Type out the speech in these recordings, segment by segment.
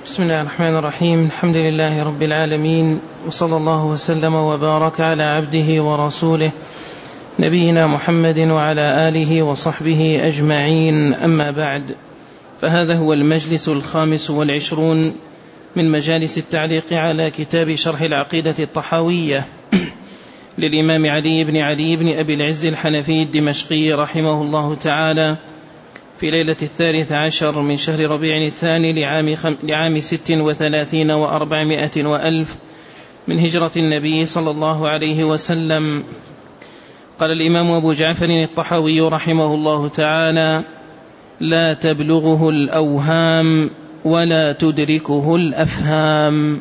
بسم الله الرحمن الرحيم. الحمد لله رب العالمين، وصلى الله وسلم وبارك على عبده ورسوله نبينا محمد وعلى آله وصحبه أجمعين. أما بعد، فهذا هو المجلس 25 من مجالس التعليق على كتاب شرح العقيدة الطحاوية للإمام علي بن أبي العز الحنفي الدمشقي رحمه الله تعالى، في ليلة 13 من شهر ربيع الثاني لعام 36 و400 وألف من هجرة النبي صلى الله عليه وسلم. قال الإمام أبو جعفر الطحاوي رحمه الله تعالى: لا تبلغه الأوهام ولا تدركه الأفهام.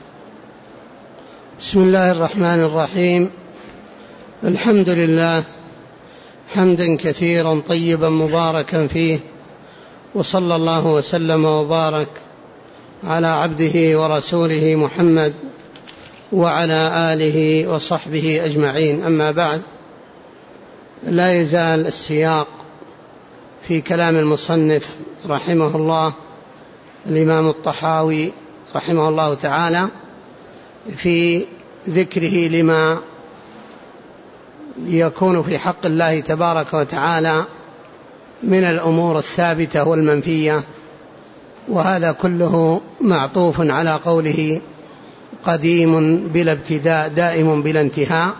بسم الله الرحمن الرحيم. الحمد لله حمدا كثيرا طيبا مباركا فيه، وصلى الله وسلم وبارك على عبده ورسوله محمد وعلى آله وصحبه أجمعين. أما بعد، لا يزال السياق في كلام المصنف رحمه الله الإمام الطحاوي رحمه الله تعالى في ذكره لما يكون في حق الله تبارك وتعالى من الأمور الثابتة والمنفية، وهذا كله معطوف على قوله قديم بلا ابتداء دائم بلا انتهاء،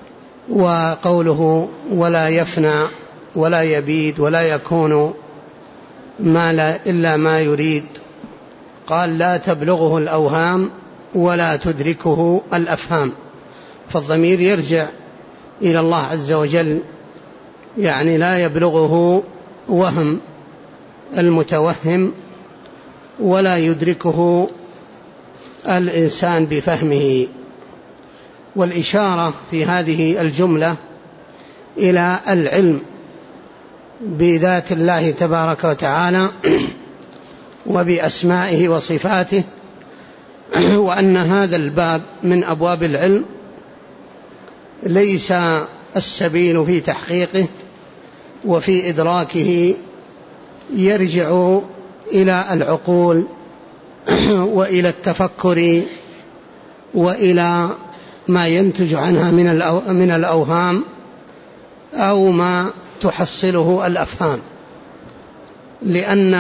وقوله ولا يفنى ولا يبيد ولا يكون إلا ما يريد. قال: لا تبلغه الأوهام ولا تدركه الأفهام، فالضمير يرجع إلى الله عز وجل، يعني لا يبلغه وهم المتوهم ولا يدركه الإنسان بفهمه. والإشارة في هذه الجملة إلى العلم بذات الله تبارك وتعالى وبأسمائه وصفاته، وأن هذا الباب من أبواب العلم ليس السبيل في تحقيقه وفي إدراكه يرجع إلى العقول وإلى التفكر وإلى ما ينتج عنها من الأوهام أو ما تحصله الأفهام، لأن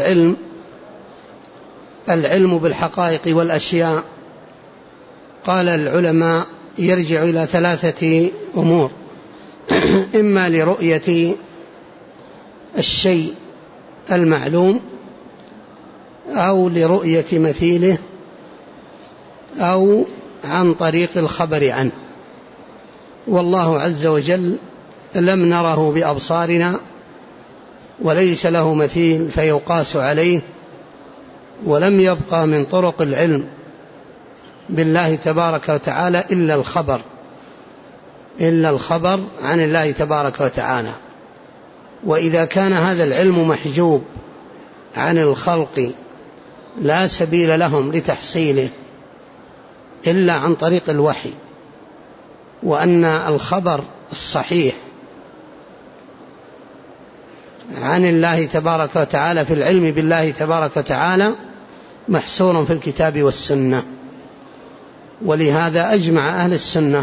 العلم بالحقائق والأشياء، قال العلماء، يرجع إلى 3 أمور: إما لرؤية الشيء المعلوم، أو لرؤية مثيله، أو عن طريق الخبر عنه. والله عز وجل لم نره بأبصارنا، وليس له مثيل فيقاس عليه، ولم يبقى من طرق العلم بالله تبارك وتعالى إلا الخبر عن الله تبارك وتعالى. وإذا كان هذا العلم محجوب عن الخلق لا سبيل لهم لتحصيله إلا عن طريق الوحي، وأن الخبر الصحيح عن الله تبارك وتعالى في العلم بالله تبارك وتعالى محصور في الكتاب والسنة. ولهذا أجمع أهل السنة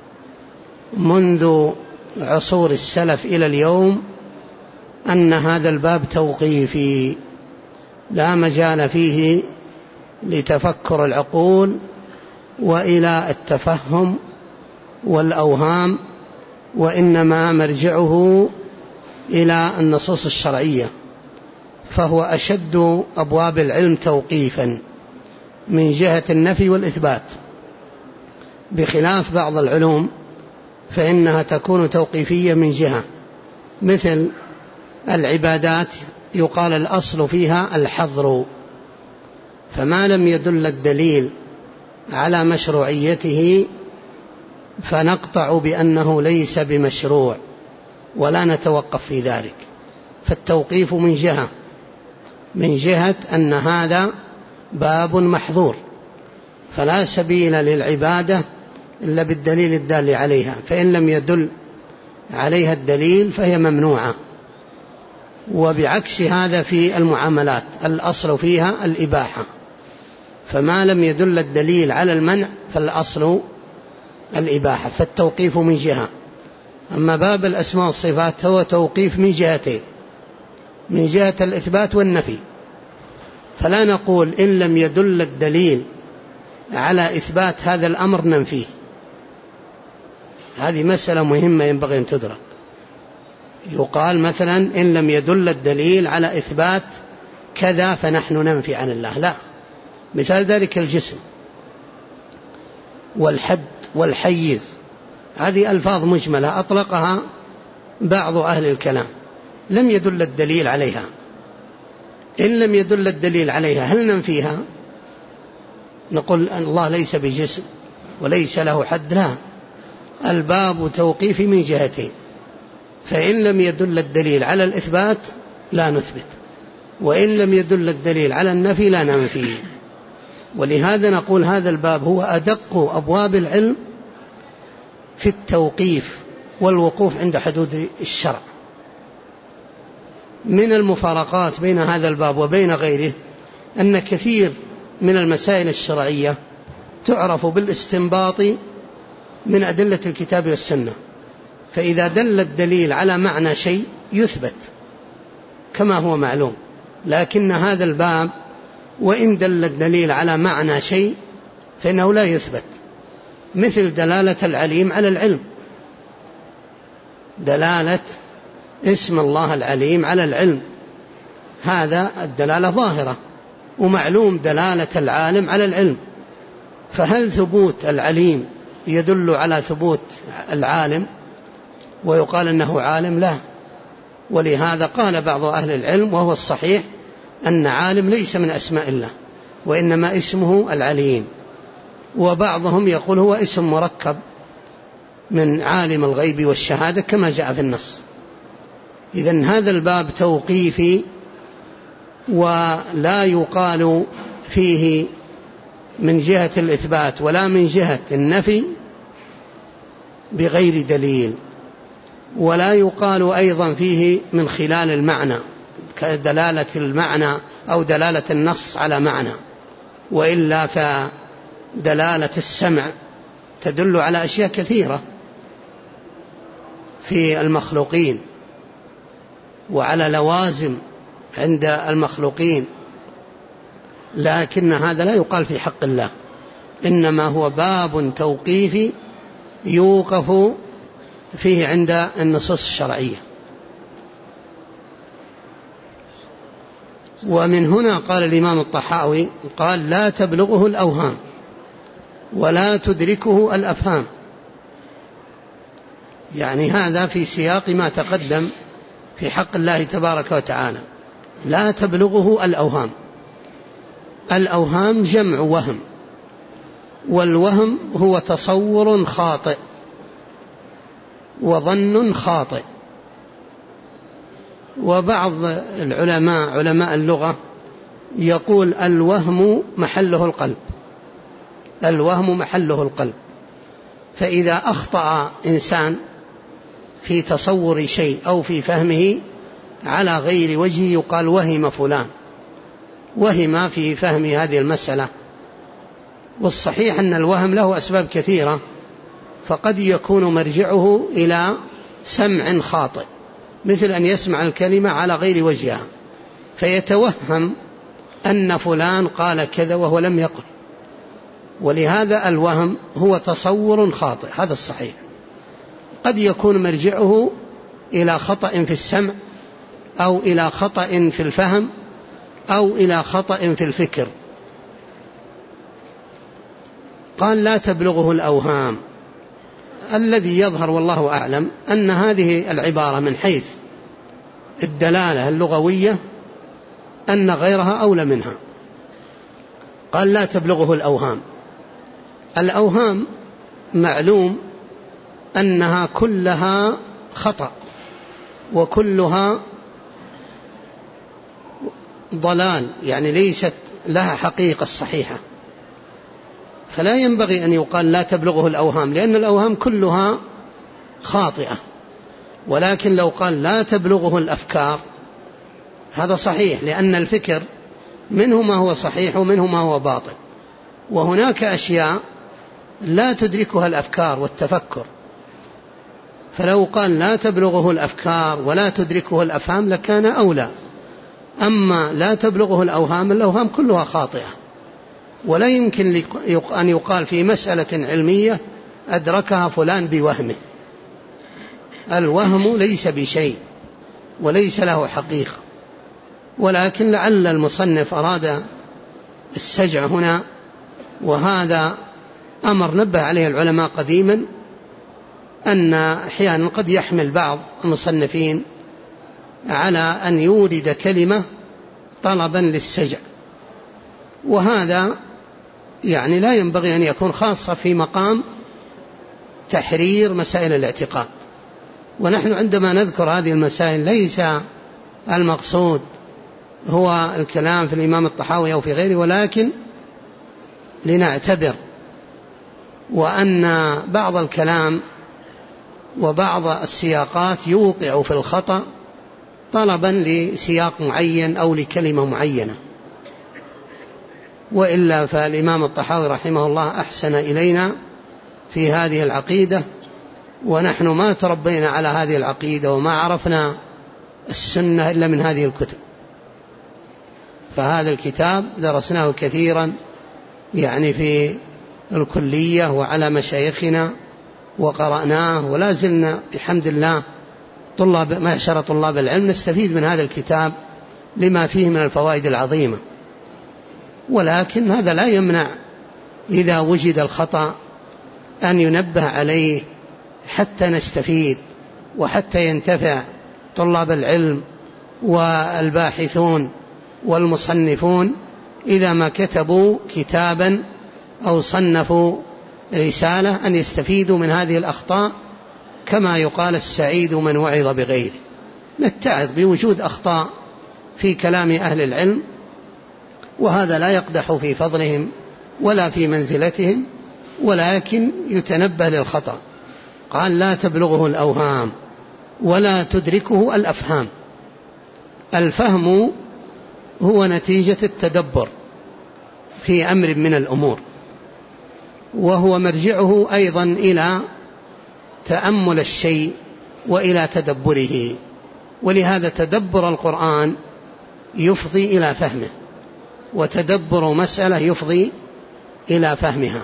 منذ عصور السلف إلى اليوم أن هذا الباب توقيفي، لا مجال فيه لتفكر العقول وإلى التفهم والأوهام، وإنما مرجعه إلى النصوص الشرعية، فهو أشد أبواب العلم توقيفا من جهة النفي والإثبات، بخلاف بعض العلوم فإنها تكون توقيفية من جهة، مثل العبادات يقال الأصل فيها الحظر، فما لم يدل الدليل على مشروعيته فنقطع بأنه ليس بمشروع ولا نتوقف في ذلك. فالتوقيف من جهة أن هذا باب محظور، فلا سبيل للعبادة إلا بالدليل الدال عليها، فإن لم يدل عليها الدليل فهي ممنوعة. وبعكس هذا في المعاملات الأصل فيها الإباحة، فما لم يدل الدليل على المنع فالأصل الإباحة، فالتوقيف من جهة. أما باب الأسماء والصفات هو توقيف من جهتين، من جهة الإثبات والنفي، فلا نقول إن لم يدل الدليل على إثبات هذا الأمر ننفيه. هذه مسألة مهمة ينبغي أن تدرك. يقال مثلا إن لم يدل الدليل على إثبات كذا فنحن ننفي عن الله، لا. مثال ذلك الجسم والحد والحيز، هذه ألفاظ مجملة أطلقها بعض أهل الكلام، لم يدل الدليل عليها. إن لم يدل الدليل عليها هل ننفيها؟ نقول أن الله ليس بجسم وليس له حد؟ لا، الباب توقيفي من جهتين، فإن لم يدل الدليل على الإثبات لا نثبت، وإن لم يدل الدليل على النفي لا ننفي. ولهذا نقول هذا الباب هو أدق أبواب العلم في التوقيف والوقوف عند حدود الشرع. من المفارقات بين هذا الباب وبين غيره أن كثير من المسائل الشرعية تعرف بالاستنباط من أدلة الكتاب والسنة، فإذا دل الدليل على معنى شيء يثبت كما هو معلوم، لكن هذا الباب وإن دل الدليل على معنى شيء فإنه لا يثبت، مثل دلالة العليم على العلم، دلالة اسم الله العليم على العلم، هذا الدلالة ظاهرة، ومعلوم دلالة العالم على العلم، فهل ثبوت العليم يدل على ثبوت العالم ويقال أنه عالم؟ لا. ولهذا قال بعض أهل العلم وهو الصحيح أن عالم ليس من أسماء الله، وإنما اسمه العليم، وبعضهم يقول هو اسم مركب من عالم الغيب والشهادة كما جاء في النص. إذن هذا الباب توقيفي ولا يقال فيه من جهة الإثبات ولا من جهة النفي بغير دليل، ولا يقال أيضا فيه من خلال المعنى كدلالة المعنى أو دلالة النص على معنى، وإلا فدلالة السمع تدل على أشياء كثيرة في المخلوقين وعلى لوازم عند المخلوقين، لكن هذا لا يقال في حق الله، إنما هو باب توقيفي يوقف فيه عند النصوص الشرعية. ومن هنا قال الإمام الطحاوي قال لا تبلغه الأوهام ولا تدركه الأفهام، يعني هذا في سياق ما تقدم في حق الله تبارك وتعالى. لا تبلغه الأوهام، الأوهام جمع وهم، والوهم هو تصور خاطئ وظن خاطئ. وبعض العلماء علماء اللغة يقول الوهم محله القلب، الوهم محله القلب، فإذا أخطأ إنسان في تصور شيء أو في فهمه على غير وجه يقال وهم فلان، وهم في فهم هذه المسألة. والصحيح أن الوهم له أسباب كثيرة، فقد يكون مرجعه إلى سمع خاطئ، مثل أن يسمع الكلمة على غير وجهها فيتوهم أن فلان قال كذا وهو لم يقل، ولهذا الوهم هو تصور خاطئ، هذا الصحيح. قد يكون مرجعه إلى خطأ في السمع أو إلى خطأ في الفهم أو إلى خطأ في الفكر. قال لا تبلغه الأوهام. الذي يظهر والله أعلم أن هذه العبارة من حيث الدلالة اللغوية أن غيرها أولى منها. قال لا تبلغه الأوهام. الأوهام معلوم أنها كلها خطأ وكلها ضلال، يعني ليست لها حقيقة صحيحة، فلا ينبغي أن يقال لا تبلغه الأوهام، لأن الأوهام كلها خاطئة. ولكن لو قال لا تبلغه الأفكار هذا صحيح، لأن الفكر منه ما هو صحيح ومنه ما هو باطل، وهناك أشياء لا تدركها الأفكار والتفكر، فلو قال لا تبلغه الأفكار ولا تدركه الأفهام لكان أولى. أما لا تبلغه الأوهام، الأوهام كلها خاطئة، ولا يمكن أن يقال في مسألة علمية أدركها فلان بوهمه. الوهم ليس بشيء وليس له حقيقة، ولكن لعل المصنف أراد السجع هنا، وهذا أمر نبه عليه العلماء قديما، أن أحيانا قد يحمل بعض المصنفين على أن يورد كلمة طلبا للسجع، وهذا يعني لا ينبغي أن يكون خاصة في مقام تحرير مسائل الاعتقاد. ونحن عندما نذكر هذه المسائل ليس المقصود هو الكلام في الإمام الطحاوي أو في غيره، ولكن لنعتبر وأن بعض الكلام وبعض السياقات يوقع في الخطأ طلبا لسياق معين أو لكلمة معينة. وإلا فالإمام الطحاوي رحمه الله أحسن إلينا في هذه العقيدة، ونحن ما تربينا على هذه العقيدة وما عرفنا السنة إلا من هذه الكتب. فهذا الكتاب درسناه كثيرا يعني في الكلية وعلى مشايخنا وقرأناه، ولا زلنا بحمد الله معشر طلاب العلم نستفيد من هذا الكتاب لما فيه من الفوائد العظيمة. ولكن هذا لا يمنع إذا وجد الخطأ أن ينبه عليه حتى نستفيد وحتى ينتفع طلاب العلم والباحثون والمصنفون إذا ما كتبوا كتابا أو صنفوا رسالة، أن يستفيدوا من هذه الأخطاء، كما يقال السعيد من وعظ بغيره. نتعظ بوجود أخطاء في كلام أهل العلم، وهذا لا يقدح في فضلهم ولا في منزلتهم، ولكن يتنبه للخطأ. قال لا تبلغه الأوهام ولا تدركه الأفهام. الفهم هو نتيجة التدبر في أمر من الأمور، وهو مرجعه أيضا إلى تأمل الشيء وإلى تدبره، ولهذا تدبر القرآن يفضي إلى فهمه، وتدبر مسألة يفضي إلى فهمها.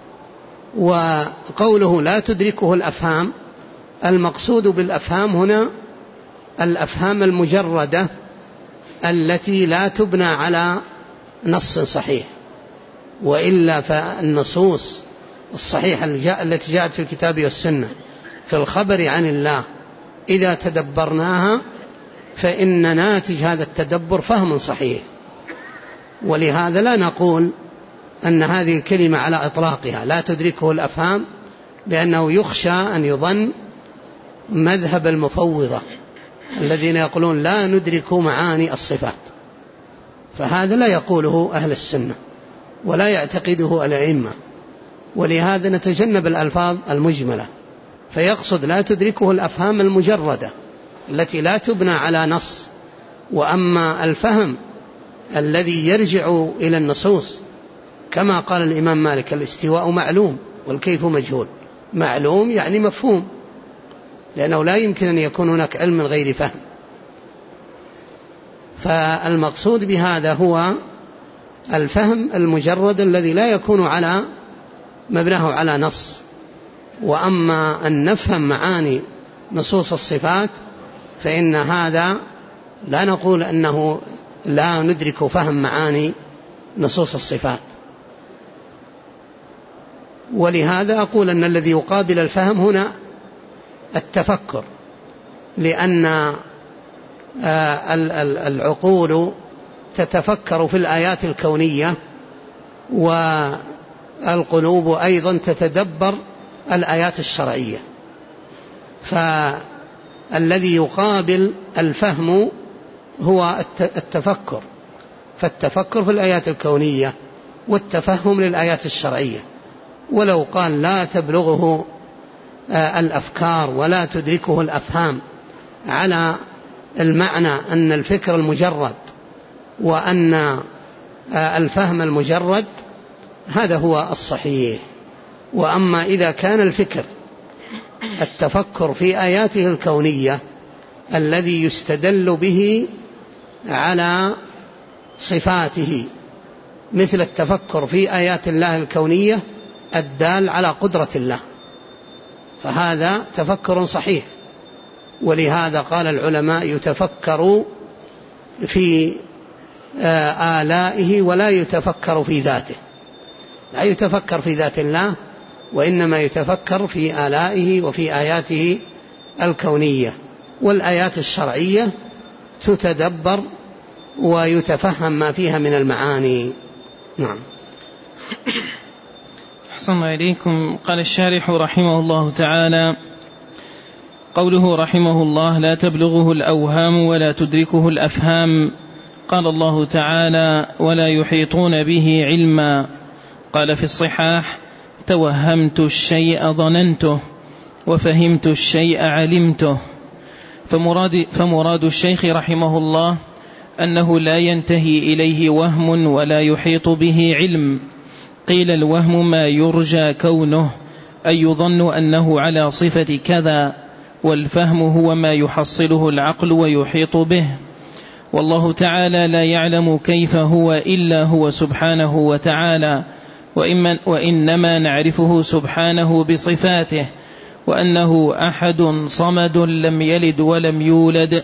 وقوله لا تدركه الأفهام، المقصود بالأفهام هنا الأفهام المجردة التي لا تبنى على نص صحيح، وإلا فالنصوص الصحيحة التي جاءت في الكتاب والسنة في الخبر عن الله إذا تدبرناها فإن ناتج هذا التدبر فهم صحيح. ولهذا لا نقول أن هذه الكلمة على إطلاقها لا تدركه الأفهام، لأنه يخشى أن يظن مذهب المفوضة الذين يقولون لا ندرك معاني الصفات، فهذا لا يقوله أهل السنة ولا يعتقده الأئمة. ولهذا نتجنب الألفاظ المجملة، فيقصد لا تدركه الأفهام المجردة التي لا تبنى على نص. وأما الفهم الذي يرجع إلى النصوص كما قال الإمام مالك الاستواء معلوم والكيف مجهول. معلوم يعني مفهوم، لأنه لا يمكن أن يكون هناك علم من غير فهم. فالمقصود بهذا هو الفهم المجرد الذي لا يكون على مبناه على نص. وأما أن نفهم معاني نصوص الصفات فإن هذا لا نقول أنه لا ندرك فهم معاني نصوص الصفات. ولهذا أقول أن الذي يقابل الفهم هنا التفكر، لأن العقول تتفكر في الآيات الكونية، والقلوب أيضا تتدبر الآيات الشرعية. فالذي يقابل الفهم هو التفكر، فالتفكر في الآيات الكونية والتفهم للآيات الشرعية. ولو قال لا تبلغه الأفكار ولا تدركه الأفهام على المعنى أن الفكر المجرد وأن الفهم المجرد، هذا هو الصحيح. وأما إذا كان الفكر التفكر في آياته الكونية الذي يستدل به على صفاته، مثل التفكر في آيات الله الكونية الدال على قدرة الله، فهذا تفكر صحيح. ولهذا قال العلماء يتفكر في آلائه ولا يتفكر في ذاته، لا يتفكر في ذات الله، وإنما يتفكر في آلائه وفي آياته الكونية. والآيات الشرعية تتدبر ويتفهم ما فيها من المعاني. نعم. أحسن إليكم. قال الشارح رحمه الله تعالى: قوله رحمه الله: لا تبلغه الأوهام ولا تدركه الأفهام. قال الله تعالى: ولا يحيطون به علما. قال في الصحاح: توهمت الشيء ظننته، وفهمت الشيء علمته. فمراد الشيخ رحمه الله أنه لا ينتهي إليه وهم ولا يحيط به علم. قيل الوهم ما يرجى كونه، أي يظن أنه على صفة كذا، والفهم هو ما يحصله العقل ويحيط به. والله تعالى لا يعلم كيف هو إلا هو سبحانه وتعالى، وإنما نعرفه سبحانه بصفاته، وأنه أحد صمد لم يلد ولم يولد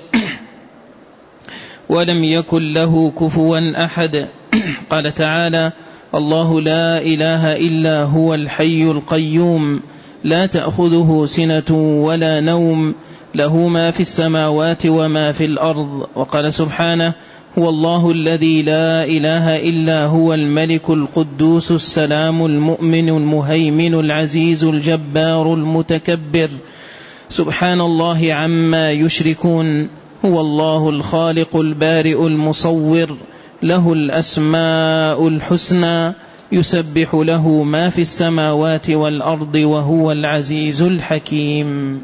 ولم يكن له كفوا أحد. قال تعالى: الله لا إله إلا هو الحي القيوم، لا تأخذه سنة ولا نوم، له ما في السماوات وما في الأرض. وقال سبحانه: هو الله الذي لا إله إلا هو الملك القدوس السلام المؤمن المهيمن العزيز الجبار المتكبر، سبحان الله عما يشركون. هو الله الخالق البارئ المصور، له الأسماء الحسنى، يسبح له ما في السماوات والأرض، وهو العزيز الحكيم.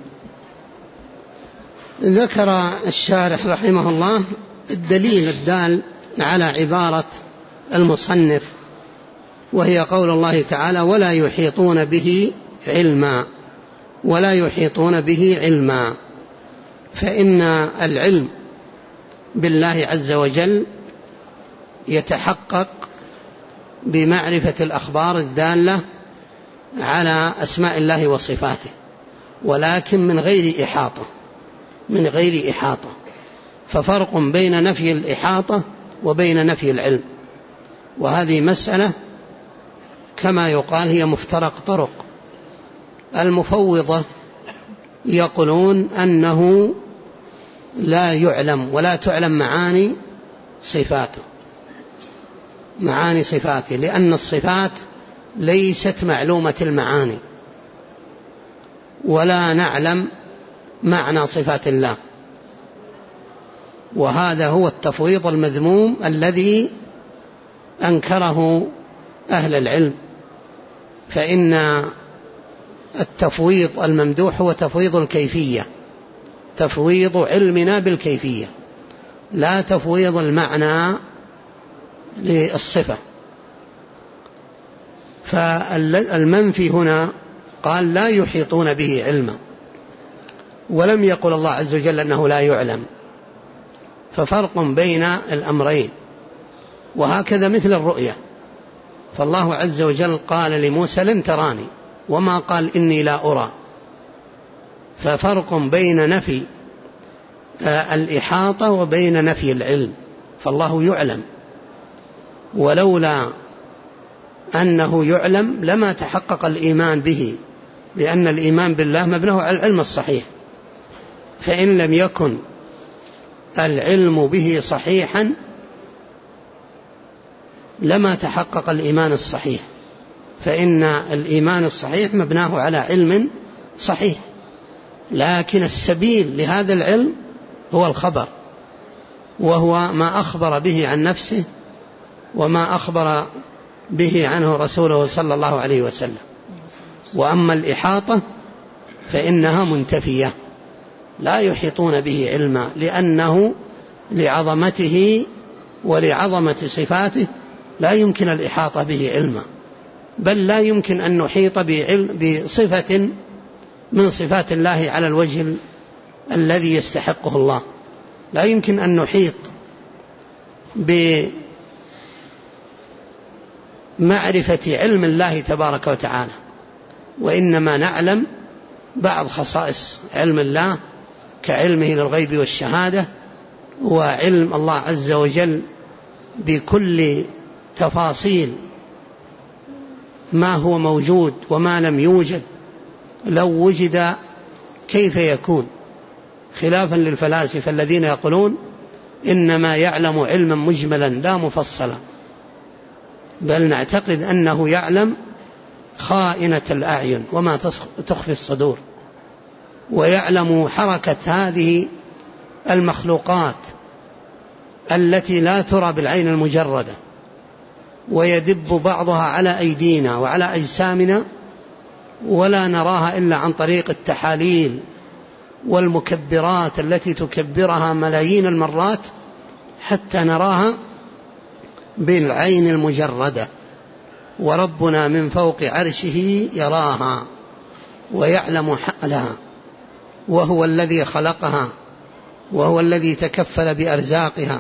ذكر الشارح رحمه الله الدليل الدال على عبارة المصنف، وهي قول الله تعالى: ولا يحيطون به علما. ولا يحيطون به علما، فإن العلم بالله عز وجل يتحقق بمعرفة الأخبار الدالة على أسماء الله وصفاته، ولكن من غير إحاطة، من غير إحاطة. ففرق بين نفي الإحاطة وبين نفي العلم، وهذه مسألة كما يقال هي مفترق طرق. المفوضة يقولون أنه لا يعلم ولا تعلم معاني صفاته، معاني صفاته، لأن الصفات ليست معلومة المعاني، ولا نعلم معنى صفات الله. وهذا هو التفويض المذموم الذي أنكره أهل العلم. فإن التفويض الممدوح هو تفويض الكيفية، تفويض علمنا بالكيفية، لا تفويض المعنى للصفة. فالمنفي هنا قال لا يحيطون به علما، ولم يقل الله عز وجل أنه لا يعلم، ففرق بين الأمرين. وهكذا مثل الرؤية، فالله عز وجل قال لموسى: لن تراني، وما قال إني لا أرى. ففرق بين نفي الإحاطة وبين نفي العلم، فالله يعلم، ولولا أنه يعلم لما تحقق الإيمان به، لأن الإيمان بالله مبناه على العلم الصحيح. فإن لم يكن العلم به صحيحا لما تحقق الإيمان الصحيح، فإن الإيمان الصحيح مبناه على علم صحيح. لكن السبيل لهذا العلم هو الخبر، وهو ما أخبر به عن نفسه وما أخبر به عنه رسوله صلى الله عليه وسلم. وأما الإحاطة فإنها منتفية، لا يحيطون به علما، لأنه لعظمته ولعظمة صفاته لا يمكن الإحاطة به علما، بل لا يمكن أن نحيط بصفة من صفات الله على الوجه الذي يستحقه الله. لا يمكن أن نحيط بمعرفة علم الله تبارك وتعالى، وإنما نعلم بعض خصائص علم الله كعلمه للغيب والشهادة، وعلم الله عز وجل بكل تفاصيل ما هو موجود وما لم يوجد، لو وجد كيف يكون، خلافا للفلاسفة الذين يقولون إنما يعلم علما مجملا لا مفصلا، بل نعتقد أنه يعلم خائنة الأعين وما تخفي الصدور، ويعلم حركة هذه المخلوقات التي لا ترى بالعين المجردة، ويدب بعضها على أيدينا وعلى أجسامنا ولا نراها إلا عن طريق التحاليل والمكبرات التي تكبرها ملايين المرات حتى نراها بالعين المجردة، وربنا من فوق عرشه يراها ويعلم حالها، وهو الذي خلقها، وهو الذي تكفل بأرزاقها.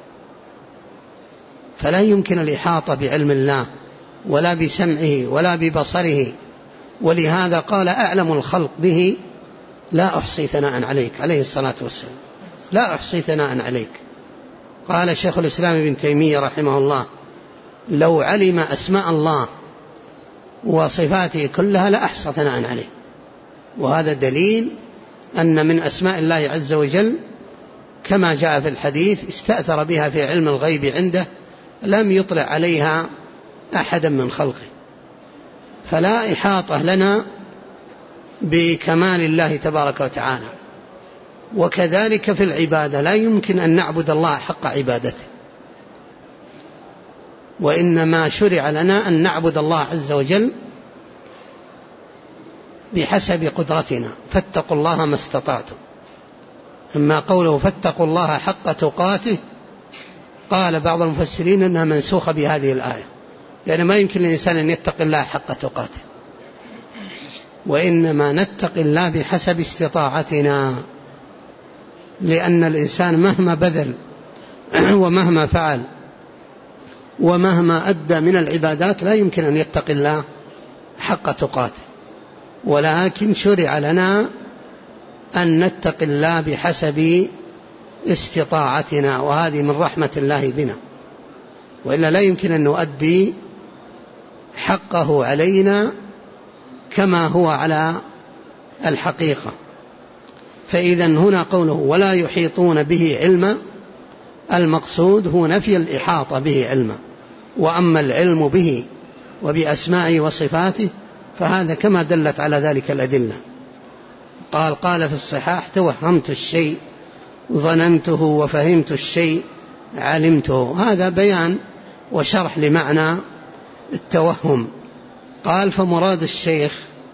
فلا يمكن الإحاطة بعلم الله ولا بسمعه ولا ببصره، ولهذا قال أعلم الخلق به لا أحصي ثناء عليك، عليه الصلاة والسلام، لا أحصي ثناء عليك. قال شيخ الإسلام ابن تيمية رحمه الله لو علم أسماء الله وصفاته كلها لأحصى ثناء عليه. وهذا دليل أن من أسماء الله عز وجل كما جاء في الحديث استأثر بها في علم الغيب عنده لم يطلع عليها أحدا من خلقه، فلا إحاطة لنا بكمال الله تبارك وتعالى. وكذلك في العبادة لا يمكن أن نعبد الله حق عبادته، وإنما شرع لنا أن نعبد الله عز وجل بحسب قدرتنا، فاتقوا الله ما استطعتم. أما قوله فاتقوا الله حق تقاته، قال بعض المفسرين أنها منسوخة بهذه الآية، لأن ما يمكن للإنسان أن يتقي الله حق تقاته، وإنما نتقي الله بحسب استطاعتنا، لأن الإنسان مهما بذل ومهما فعل ومهما أدى من العبادات لا يمكن أن يتقي الله حق تقاته، ولكن شرع لنا أن نتقي الله بحسب استطاعتنا، وهذه من رحمة الله بنا، وإلا لا يمكن أن نؤدي حقه علينا كما هو على الحقيقة. فإذا هنا قوله ولا يحيطون به علما، المقصود هو نفي الإحاطة به علما، وأما العلم به وبأسمائه وصفاته فهذا كما دلت على ذلك الأدلة. قال في الصحاح توهمت الشيء ظننته وفهمت الشيء علمته، هذا بيان وشرح لمعنى التوهم. قال فمراد الشيخ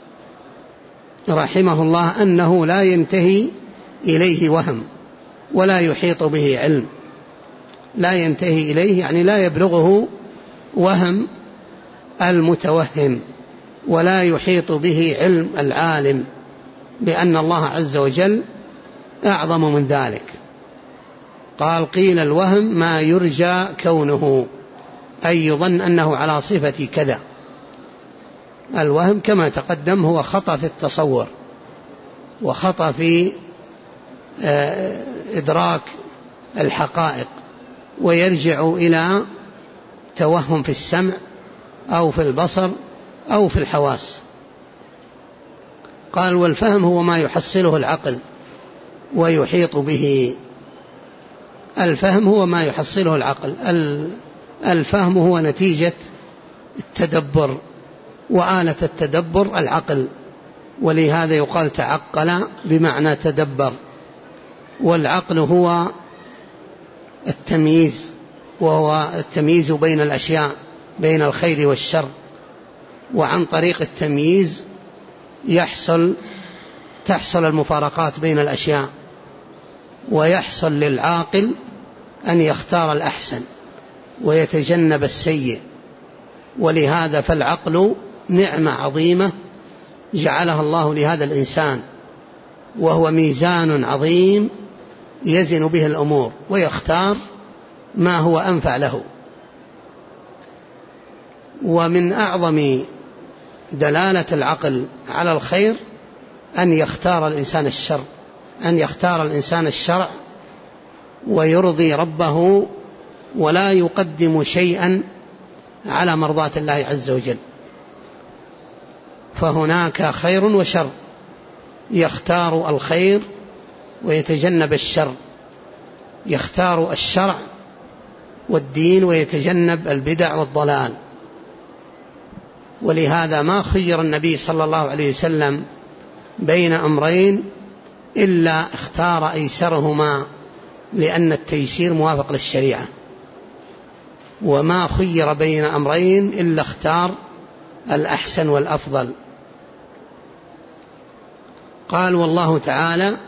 رحمه الله أنه لا ينتهي إليه وهم ولا يحيط به علم، لا ينتهي إليه يعني لا يبلغه وهم المتوهم، ولا يحيط به علم العالم، بأن الله عز وجل أعظم من ذلك. قال قيل الوهم ما يرجى كونه، أي يظن أنه على صفة كذا. الوهم كما تقدم هو خطأ في التصور وخطأ في إدراك الحقائق، ويرجع إلى توهم في السمع أو في البصر أو في الحواس. قال والفهم هو ما يحصله العقل ويحيط به. الفهم هو ما يحصله العقل، الفهم هو نتيجة التدبر، وآلة التدبر العقل، ولهذا يقال تعقل بمعنى تدبر. والعقل هو التمييز، وهو التمييز بين الأشياء، بين الخير والشر، وعن طريق التمييز تحصل المفارقات بين الأشياء، ويحصل للعاقل أن يختار الأحسن ويتجنب السيء، ولهذا فالعقل نعمة عظيمة جعلها الله لهذا الإنسان، وهو ميزان عظيم يزن به الأمور ويختار ما هو أنفع له. ومن أعظم دلالة العقل على الخير أن يختار الإنسان الشر، أن يختار الإنسان الشرع ويرضي ربه ولا يقدم شيئا على مرضاة الله عز وجل. فهناك خير وشر، يختار الخير ويتجنب الشر، يختار الشرع والدين ويتجنب البدع والضلال. ولهذا ما خير النبي صلى الله عليه وسلم بين أمرين إلا اختار أيسرهما، لأن التيسير موافق للشريعة، وما خير بين أمرين إلا اختار الأحسن والأفضل. قال والله تعالى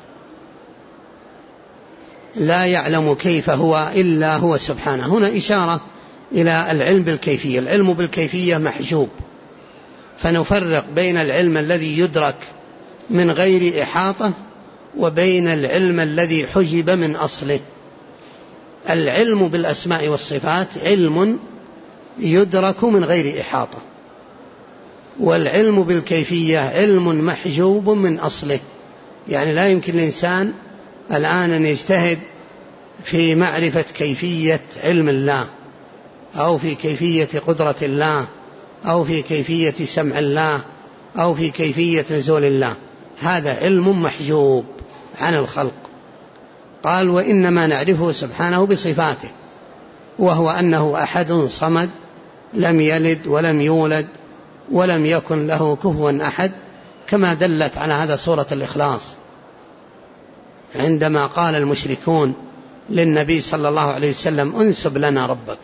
لا يعلم كيف هو إلا هو سبحانه. هنا إشارة إلى العلم بالكيفية. العلم بالكيفية محجوب، فنفرق بين العلم الذي يدرك من غير إحاطة وبين العلم الذي حجب من أصله. العلم بالأسماء والصفات علم يدرك من غير إحاطة، والعلم بالكيفية علم محجوب من أصله. يعني لا يمكن الإنسان الآن أن يجتهد في معرفة كيفية علم الله، أو في كيفية قدرة الله، أو في كيفية سمع الله، أو في كيفية نزول الله. هذا علم محجوب عن الخلق. قال وإنما نعرفه سبحانه بصفاته، وهو أنه أحد صمد لم يلد ولم يولد ولم يكن له كفوا أحد، كما دلت على هذا سورة الإخلاص عندما قال المشركون للنبي صلى الله عليه وسلم انسب لنا ربك،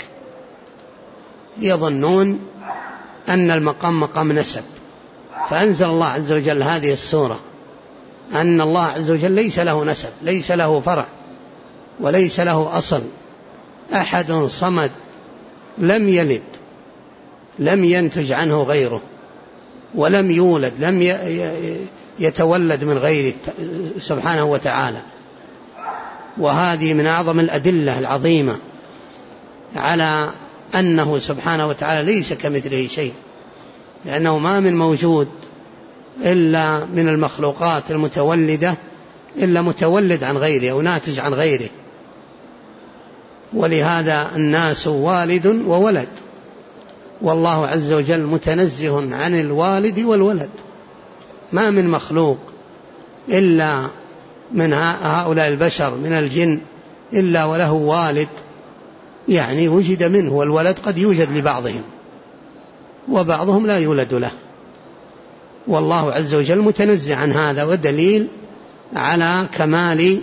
يظنون أن المقام مقام نسب، فأنزل الله عز وجل هذه السورة أن الله عز وجل ليس له نسب، ليس له فرع، وليس له أصل. أحد صمد لم يلد، لم ينتج عنه غيره، ولم يولد، لم يتولد من غيره سبحانه وتعالى. وهذه من أعظم الأدلة العظيمة على أنه سبحانه وتعالى ليس كمثله شيء، لأنه ما من موجود إلا من المخلوقات المتولدة إلا متولد عن غيره أو ناتج عن غيره. ولهذا الناس والد وولد، والله عز وجل متنزه عن الوالد والولد. ما من مخلوق إلا من هؤلاء البشر من الجن إلا وله والد، يعني وجد منه، والولد قد يوجد لبعضهم وبعضهم لا يولد له، والله عز وجل متنزه عن هذا، ودليل على كمال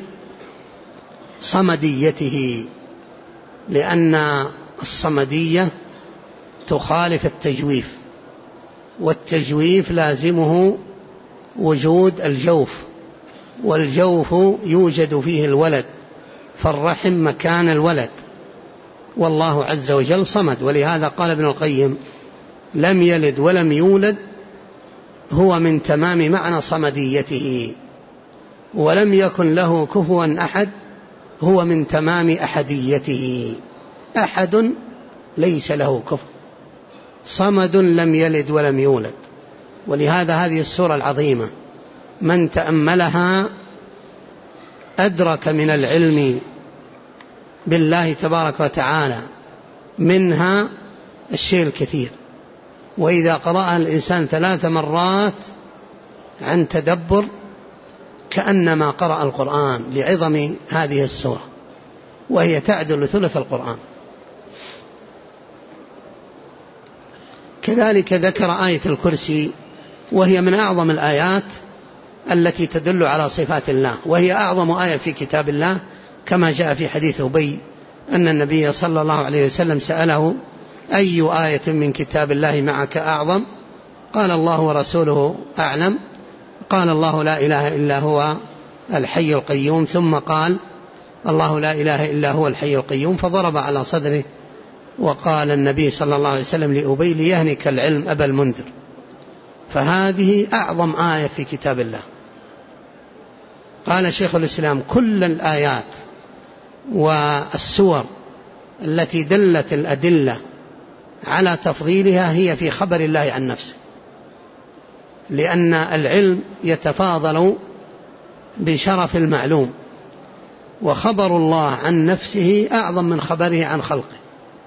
صمديته، لأن الصمدية تخالف التجويف، والتجويف لازمه وجود الجوف، والجوف يوجد فيه الولد، فالرحم مكان الولد، والله عز وجل صمد. ولهذا قال ابن القيم لم يلد ولم يولد هو من تمام معنى صمديته، ولم يكن له كفوا أحد هو من تمام أحديته. أحد ليس له كفو، صمد لم يلد ولم يولد. ولهذا هذه السورة العظيمة من تأملها أدرك من العلم بالله تبارك وتعالى منها الشيء الكثير. وإذا قرأها الإنسان 3 مرات عن تدبر كأنما قرأ القرآن لعظم هذه السورة، وهي تعدل ثلث القرآن. كذلك ذكر آية الكرسي، وهي من أعظم الآيات التي تدل على صفات الله، وهي أعظم آية في كتاب الله، كما جاء في حديث أبي أن النبي صلى الله عليه وسلم سأله أي آية من كتاب الله معك أعظم؟ قال الله ورسوله أعلم. قال الله لا إله إلا هو الحي القيوم، ثم قال الله لا إله إلا هو الحي القيوم، فضرب على صدره وقال النبي صلى الله عليه وسلم لأبي ليهنك العلم أبا المنذر. فهذه أعظم آية في كتاب الله. قال شيخ الإسلام كل الآيات والسور التي دلت الأدلة على تفضيلها هي في خبر الله عن نفسه، لأن العلم يتفاضل بشرف المعلوم، وخبر الله عن نفسه أعظم من خبره عن خلقه.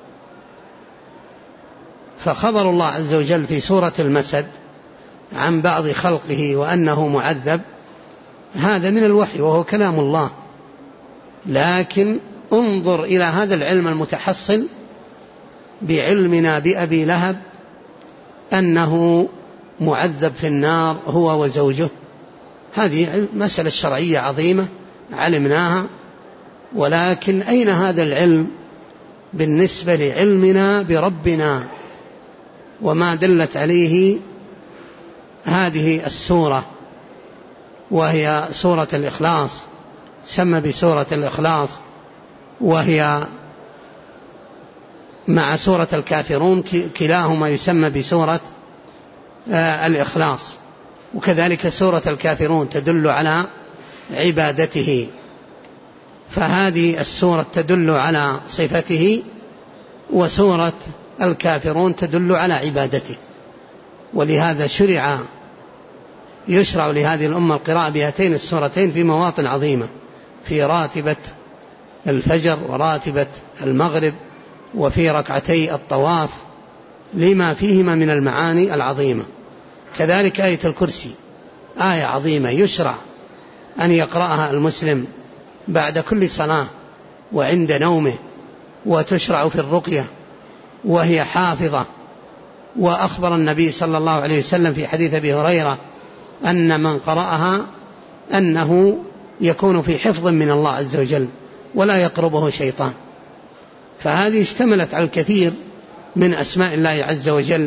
فخبر الله عز وجل في سورة المسد عن بعض خلقه وأنه معذب هذا من الوحي وهو كلام الله، لكن انظر إلى هذا العلم المتحصل بعلمنا بأبي لهب أنه معذب في النار هو وزوجه. هذه مسألة شرعية عظيمة علمناها، ولكن أين هذا العلم بالنسبة لعلمنا بربنا وما دلت عليه هذه السورة، وهي سورة الإخلاص، سمى بسورة الإخلاص، وهي مع سورة الكافرون كلاهما يسمى بسورة الإخلاص. وكذلك سورة الكافرون تدل على عبادته، فهذه السورة تدل على صفته، وسورة الكافرون تدل على عبادته. ولهذا يشرع لهذه الأمة القراءة بهاتين السورتين في مواطن عظيمة، في راتبة الفجر وراتبة المغرب وفي ركعتي الطواف، لما فيهما من المعاني العظيمة. كذلك آية الكرسي آية عظيمة يشرع أن يقرأها المسلم بعد كل صلاة وعند نومه، وتشرع في الرقية وهي حافظة. وأخبر النبي صلى الله عليه وسلم في حديث أبي هريرة أن من قرأها أنه يكون في حفظ من الله عز وجل ولا يقربه شيطان. فهذه اشتملت على الكثير من أسماء الله عز وجل،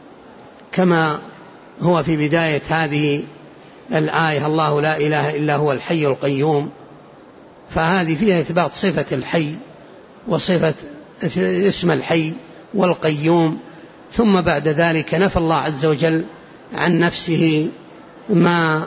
كما هو في بداية هذه الآية الله لا إله إلا هو الحي القيوم، فهذه فيها إثبات صفة الحي وصفة اسم الحي والقيوم. ثم بعد ذلك نفى الله عز وجل عن نفسه ما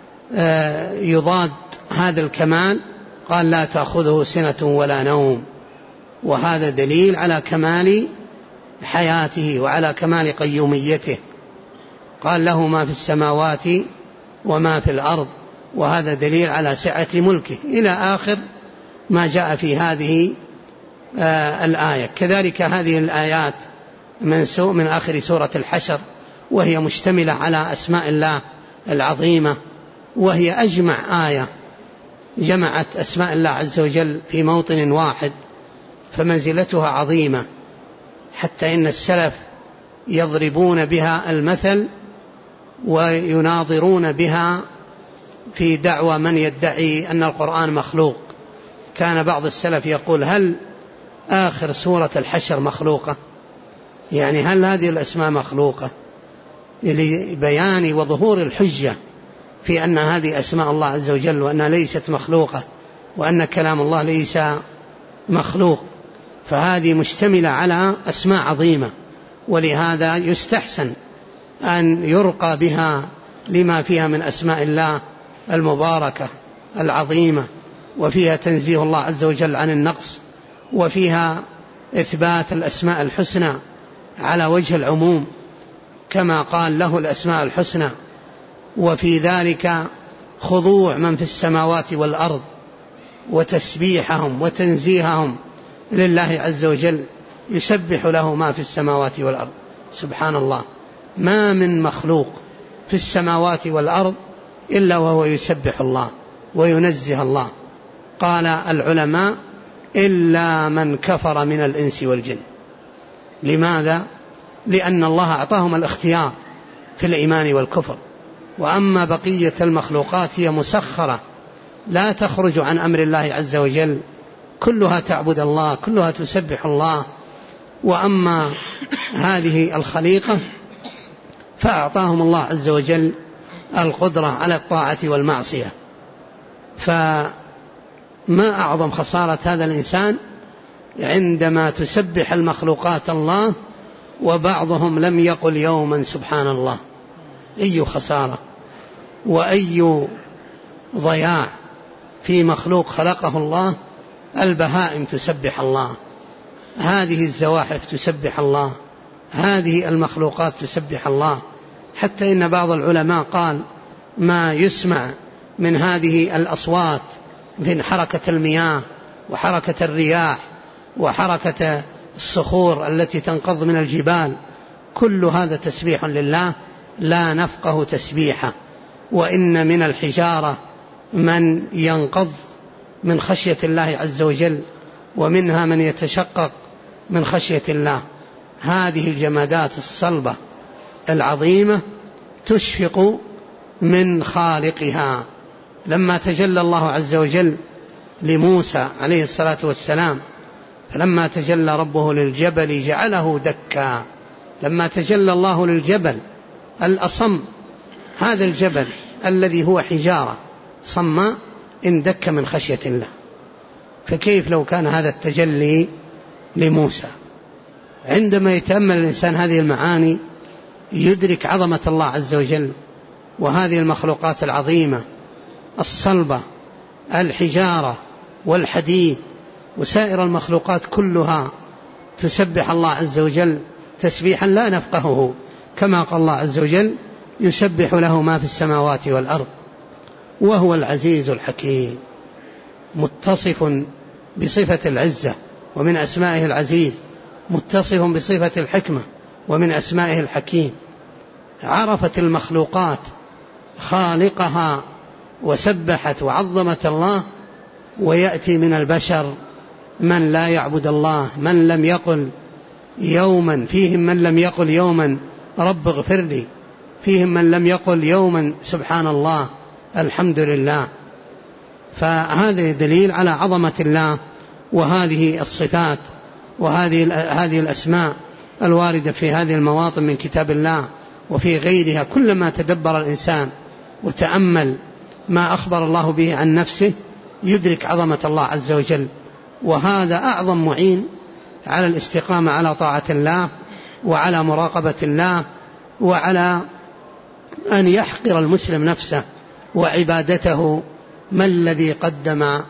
يضاد هذا الكمال، قال لا تأخذه سنة ولا نوم، وهذا دليل على كمال حياته وعلى كمال قيوميته. قال له ما في السماوات وما في الأرض، وهذا دليل على سعة ملكه، إلى آخر ما جاء في هذه الآية. كذلك هذه الآيات من آخر سورة الحشر، وهي مشتملة على أسماء الله العظيمة، وهي أجمع آية جمعت أسماء الله عز وجل في موطن واحد، فمنزلتها عظيمة، حتى إن السلف يضربون بها المثل ويناظرون بها في دعوى من يدعي أن القرآن مخلوق. كان بعض السلف يقول هل آخر سورة الحشر مخلوقة؟ يعني هل هذه الأسماء مخلوقة؟ لبيان وظهور الحجة في أن هذه أسماء الله عز وجل، وأنها ليست مخلوقة، وأن كلام الله ليس مخلوق. فهذه مشتملة على أسماء عظيمة، ولهذا يستحسن أن يرقى بها لما فيها من أسماء الله المباركة العظيمة، وفيها تنزيه الله عز وجل عن النقص، وفيها إثبات الأسماء الحسنى على وجه العموم كما قال له الأسماء الحسنى، وفي ذلك خضوع من في السماوات والأرض وتسبيحهم وتنزيههم لله عز وجل، يسبح له ما في السماوات والأرض. سبحان الله، ما من مخلوق في السماوات والأرض إلا وهو يسبح الله وينزه الله. قال العلماء إلا من كفر من الإنس والجن. لماذا؟ لأن الله أعطاهم الاختيار في الإيمان والكفر، وأما بقية المخلوقات هي مسخرة لا تخرج عن أمر الله عز وجل، كلها تعبد الله، كلها تسبح الله. وأما هذه الخليقة فأعطاهم الله عز وجل القدرة على الطاعة والمعصية. فما أعظم خسارة هذا الإنسان عندما تسبح المخلوقات الله وبعضهم لم يقل يوما سبحان الله. أي خسارة وأي ضياع في مخلوق خلقه الله. البهائم تسبح الله، هذه الزواحف تسبح الله، هذه المخلوقات تسبح الله. حتى إن بعض العلماء قال ما يسمع من هذه الأصوات من حركة المياه وحركة الرياح وحركة الصخور التي تنقض من الجبال، كل هذا تسبيح لله لا نفقه تسبيحه. وإن من الحجارة من ينقض من خشية الله عز وجل، ومنها من يتشقق من خشية الله. هذه الجمادات الصلبة العظيمة تشفق من خالقها. لما تجلى الله عز وجل لموسى عليه الصلاة والسلام، فلما تجلى ربه للجبل جعله دكا. لما تجلى الله للجبل الأصم، هذا الجبل الذي هو حجارة صماء اندك من خشية الله، فكيف لو كان هذا التجلي لموسى؟ عندما يتأمل الإنسان هذه المعاني يدرك عظمة الله عز وجل، وهذه المخلوقات العظيمة الصلبة، الحجارة والحديد وسائر المخلوقات كلها تسبح الله عز وجل تسبيحا لا نفقهه، كما قال الله عز وجل يسبح له ما في السماوات والأرض وهو العزيز الحكيم. متصف بصفة العزة ومن أسمائه العزيز، متصف بصفة الحكمة ومن أسمائه الحكيم. عرفت المخلوقات خالقها وسبحت وعظمت الله، ويأتي من البشر من لا يعبد الله، من لم يقل يوما، فيهم من لم يقل يوما رب اغفر لي، فيهم من لم يقل يوما سبحان الله الحمد لله. فهذا دليل على عظمة الله وهذه الصفات وهذه الأسماء الواردة في هذه المواطن من كتاب الله وفي غيرها. كلما تدبر الإنسان وتأمل ما أخبر الله به عن نفسه يدرك عظمة الله عز وجل، وهذا أعظم معين على الاستقامة على طاعة الله وعلى مراقبة الله، وعلى أن يحقر المسلم نفسه وعبادته. ما الذي قدم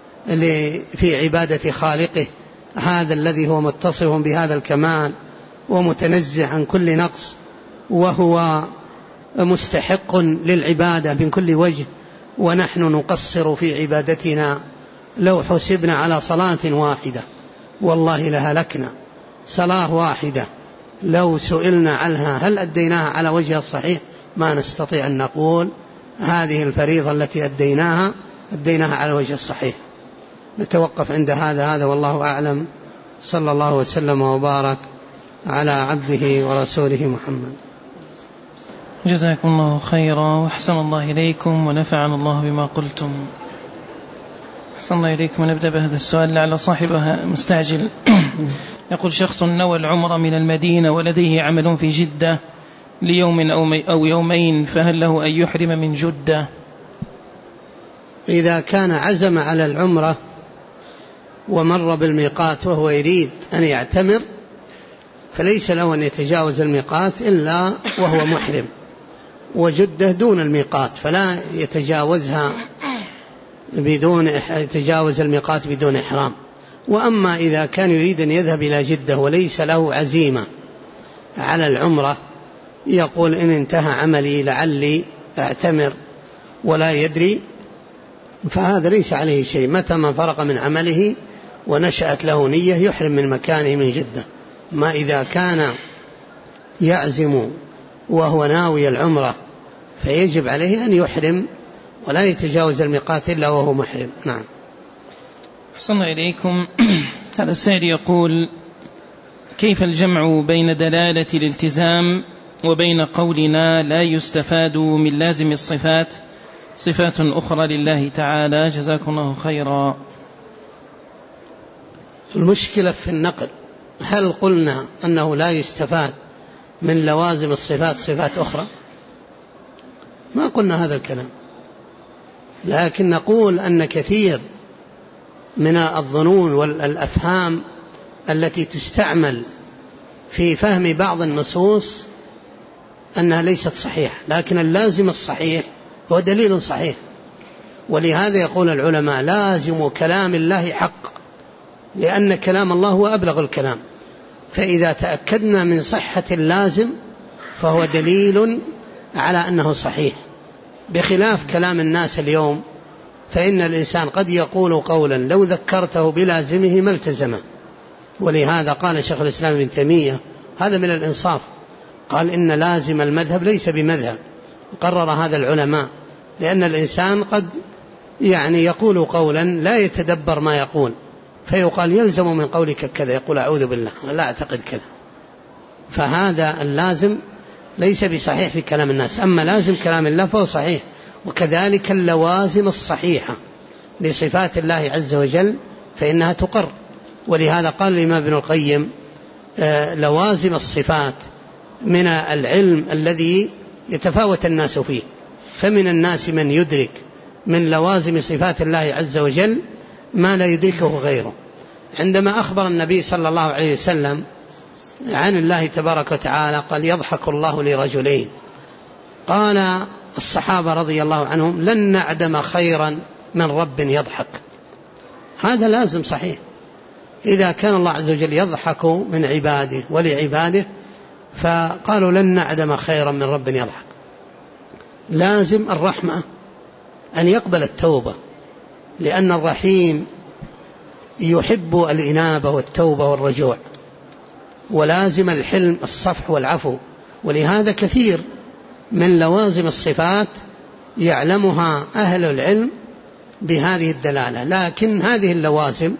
في عبادة خالقه هذا الذي هو متصف بهذا الكمال ومتنزه عن كل نقص، وهو مستحق للعبادة من كل وجه، ونحن نقصر في عبادتنا. لو حسبنا على صلاة واحدة والله لهلكنا. صلاة واحدة لو سئلنا عنها هل أديناها على وجه الصحيح ما نستطيع أن نقول هذه الفريضة التي أديناها على وجه الصحيح. نتوقف عند هذا والله أعلم. صلى الله وسلم وبارك على عبده ورسوله محمد. جزاكم الله خيرا وأحسن الله إليكم ونفعنا الله بما قلتم. أحسن الله إليكم. ونبدأ بهذا السؤال لعل صاحبها مستعجل. يقول شخص نوى العمرة من المدينة ولديه عمل في جدة ليوم أو يومين، فهل له أن يحرم من جدة؟ إذا كان عزم على العمرة ومر بالميقات وهو يريد أن يعتمر فليس له أن يتجاوز الميقات إلا وهو محرم، وجدة دون الميقات فلا يتجاوز الميقات بدون إحرام. وأما إذا كان يريد أن يذهب إلى جدة وليس له عزيمة على العمرة، يقول إن انتهى عملي لعلي أعتمر ولا يدري، فهذا ليس عليه شيء. متى ما فرق من عمله ونشأت له نية يحرم من مكانه من جدة. ما إذا كان يعزم وهو ناوي العمرة فيجب عليه أن يحرم ولا يتجاوز الميقات إلا وهو محرم. نعم. أحسن إليكم. هذا السائل يقول كيف الجمع بين دلالة الالتزام وبين قولنا لا يستفاد من لازم الصفات صفات أخرى لله تعالى؟ جزاكم الله خيرا. المشكلة في النقل، هل قلنا أنه لا يستفاد من لوازم الصفات صفات أخرى؟ ما قلنا هذا الكلام، لكن نقول أن كثير من الظنون والأفهام التي تستعمل في فهم بعض النصوص أنها ليست صحيحة، لكن اللازم الصحيح هو دليل صحيح. ولهذا يقول العلماء لازم كلام الله حق، لأن كلام الله هو أبلغ الكلام، فإذا تأكدنا من صحة اللازم فهو دليل على أنه صحيح، بخلاف كلام الناس اليوم، فإن الإنسان قد يقول قولا لو ذكرته بلازمه ما التزمه. ولهذا قال شيخ الإسلام ابن تيمية هذا من الإنصاف، قال إن لازم المذهب ليس بمذهب، قرر هذا العلماء، لأن الإنسان قد يقول قولا لا يتدبر ما يقول، فيقال يلزم من قولك كذا، يقول أعوذ بالله لا أعتقد كذا، فهذا اللازم ليس بصحيح في كلام الناس. أما لازم كلام الله فهو صحيح. وكذلك اللوازم الصحيحة لصفات الله عز وجل فإنها تقر. ولهذا قال الإمام ابن القيم لوازم الصفات من العلم الذي يتفاوت الناس فيه، فمن الناس من يدرك من لوازم صفات الله عز وجل ما لا يدركه غيره. عندما أخبر النبي صلى الله عليه وسلم عن الله تبارك وتعالى قال يضحك الله لرجلين، قال الصحابة رضي الله عنهم لن نعدم خيرا من رب يضحك. هذا لازم صحيح، إذا كان الله عز وجل يضحك من عباده ولعباده فقالوا لن نعدم خيرا من رب يضحك. لازم الرحمة أن يقبل التوبة، لأن الرحيم يحب الإنابة والتوبة والرجوع. ولازم الحلم الصفح والعفو. ولهذا كثير من لوازم الصفات يعلمها أهل العلم بهذه الدلالة، لكن هذه اللوازم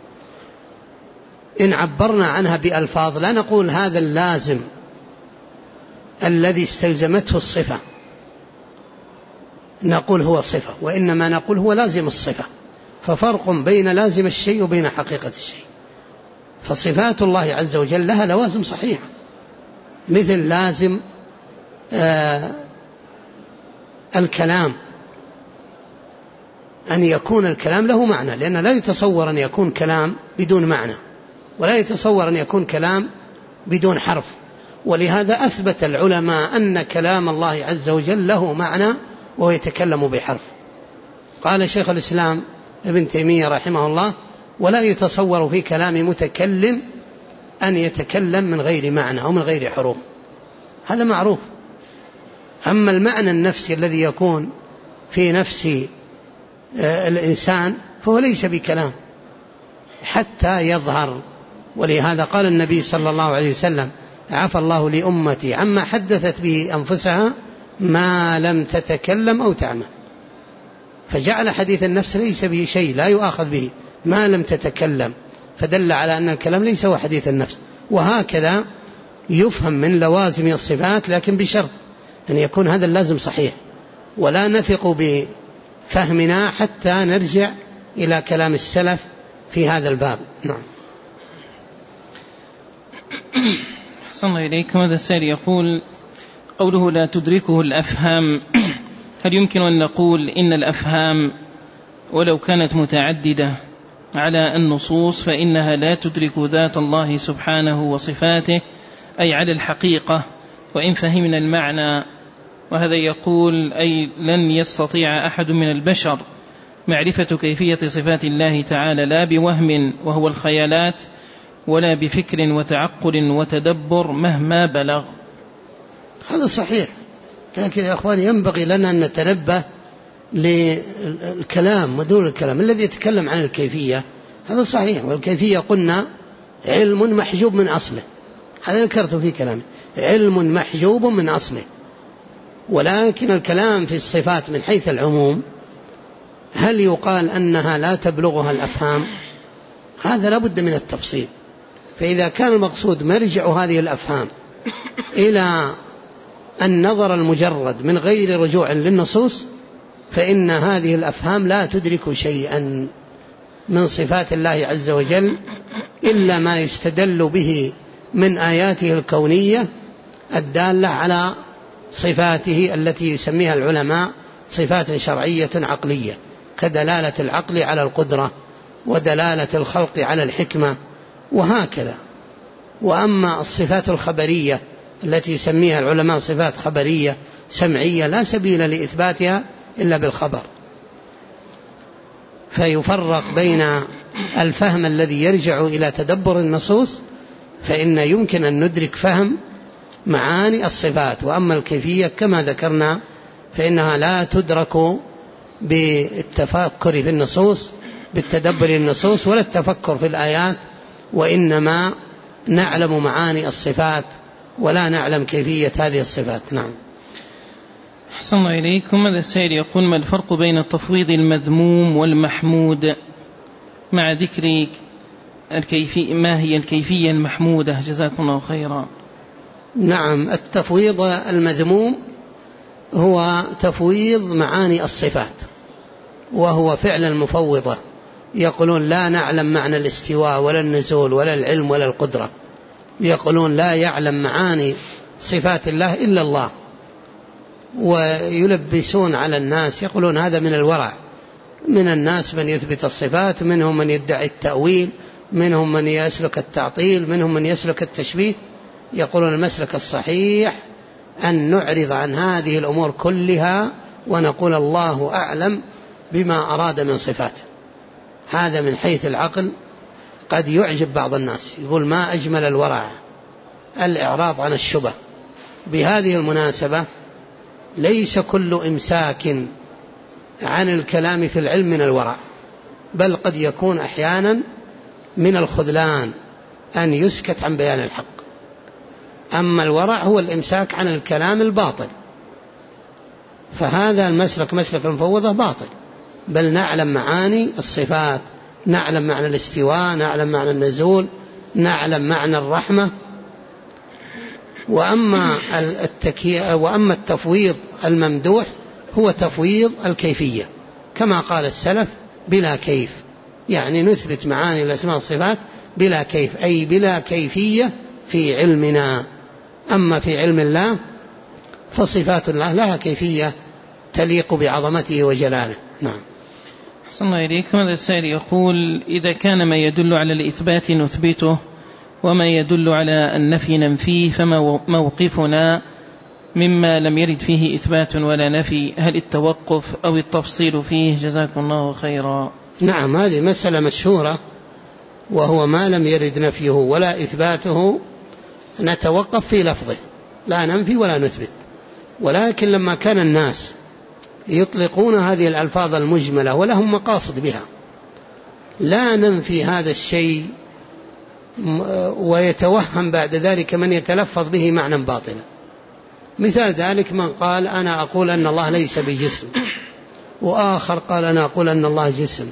إن عبرنا عنها بألفاظ لا نقول هذا اللازم الذي استلزمته الصفة، نقول هو صفة، وإنما نقول هو لازم الصفة. ففرق بين لازم الشيء وبين حقيقة الشيء. فصفات الله عز وجل لها لوازم صحيحة، مثل لازم الكلام، أن يكون الكلام له معنى، لأن لا يتصور أن يكون كلام بدون معنى، ولا يتصور أن يكون كلام بدون حرف. ولهذا أثبت العلماء أن كلام الله عز وجل له معنى وهو يتكلم بحرف. قال شيخ الإسلام ابن تيمية رحمه الله ولا يتصور في كلام متكلم أن يتكلم من غير معنى أو من غير حروف، هذا معروف. أما المعنى النفسي الذي يكون في نفس الإنسان فهو ليس بكلام حتى يظهر. ولهذا قال النبي صلى الله عليه وسلم عفى الله لأمتي عما حدثت به أنفسها ما لم تتكلم أو تعمل، فجعل حديث النفس ليس به شيء لا يؤاخذ به ما لم تتكلم، فدل على أن الكلام ليس هو حديث النفس. وهكذا يفهم من لوازم الصفات، لكن بشرط أن يكون هذا اللازم صحيح، ولا نثق بفهمنا حتى نرجع إلى كلام السلف في هذا الباب. نعم. أحسن الله إليكم. هذا السائل يقول قوله لا تدركه الأفهام، هل يمكن أن نقول إن الأفهام ولو كانت متعددة على النصوص فإنها لا تدرك ذات الله سبحانه وصفاته، أي على الحقيقة وإن فهمنا المعنى؟ وهذا يقول أي لن يستطيع أحد من البشر معرفة كيفية صفات الله تعالى لا بوهم وهو الخيالات ولا بفكر وتعقل وتدبر مهما بلغ. هذا صحيح، لكن يا أخواني ينبغي لنا أن نتنبه للكلام ودون الكلام. الذي يتكلم عن الكيفية هذا صحيح، والكيفية قلنا علم محجوب من أصله، هذا ذكرته في كلامي، علم محجوب من أصله. ولكن الكلام في الصفات من حيث العموم هل يقال أنها لا تبلغها الأفهام؟ هذا لا بد من التفصيل. فإذا كان المقصود مرجع هذه الأفهام إلى النظر المجرد من غير رجوع للنصوص فإن هذه الأفهام لا تدرك شيئا من صفات الله عز وجل إلا ما يستدل به من آياته الكونية الدالة على صفاته التي يسميها العلماء صفات شرعية عقلية، كدلالة العقل على القدرة ودلالة الخلق على الحكمة وهكذا. وأما الصفات الخبرية التي يسميها العلماء صفات خبرية سمعية لا سبيل لإثباتها إلا بالخبر. فيفرق بين الفهم الذي يرجع إلى تدبر النصوص، فإن يمكن أن ندرك فهم معاني الصفات، وأما الكيفية كما ذكرنا فإنها لا تدرك بالتفكر في النصوص، بالتدبر النصوص، ولا التفكر في الآيات، وإنما نعلم معاني الصفات ولا نعلم كيفية هذه الصفات. نعم. أحسن الله إليكم. هذا السائل يقول: ما الفرق بين التفويض المذموم والمحمود مع ذكر ما هي الكيفية المحمودة؟ جزاكم الله خيرا. نعم، التفويض المذموم هو تفويض معاني الصفات، وهو فعل المفوضة، يقولون لا نعلم معنى الاستواء ولا النزول ولا العلم ولا القدرة، يقولون لا يعلم معاني صفات الله إلا الله، ويلبسون على الناس، يقولون هذا من الورع. من الناس من يثبت الصفات، منهم من يدعي التأويل، منهم من يسلك التعطيل، منهم من يسلك التشبيه. يقولون المسلك الصحيح أن نعرض عن هذه الأمور كلها ونقول الله أعلم بما أراد من صفاته. هذا من حيث العقل قد يعجب بعض الناس، يقول ما أجمل الورع، الإعراض عن الشبه. بهذه المناسبة ليس كل إمساك عن الكلام في العلم من الورع، بل قد يكون أحيانا من الخذلان أن يسكت عن بيان الحق. أما الورع هو الإمساك عن الكلام الباطل، فهذا المسلك مسلك المفوضة باطل، بل نعلم معاني الصفات، نعلم معنى الاستواء، نعلم معنى النزول، نعلم معنى الرحمة. وأما التفويض الممدوح هو تفويض الكيفية، كما قال السلف بلا كيف، يعني نثبت معاني الأسماء والصفات بلا كيف، أي بلا كيفية في علمنا. أما في علم الله فصفات الله لها كيفية تليق بعظمته وجلاله. نعم. أحسن الله إليكم. هذا السائل يقول: إذا كان ما يدل على الإثبات نثبته وما يدل على النفي ننفيه، فما موقفنا مما لم يرد فيه إثبات ولا نفي؟ هل التوقف أو التفصيل فيه؟ جزاكم الله خيرا. نعم، هذه مسألة مشهورة، وهو ما لم يرد نفيه ولا إثباته نتوقف في لفظه، لا ننفي ولا نثبت. ولكن لما كان الناس يطلقون هذه الألفاظ المجملة ولهم مقاصد بها، لا ننفي هذا الشيء ويتوهم بعد ذلك من يتلفظ به معنى باطلا. مثال ذلك من قال أنا أقول أن الله ليس بجسم، وآخر قال أنا أقول أن الله جسم.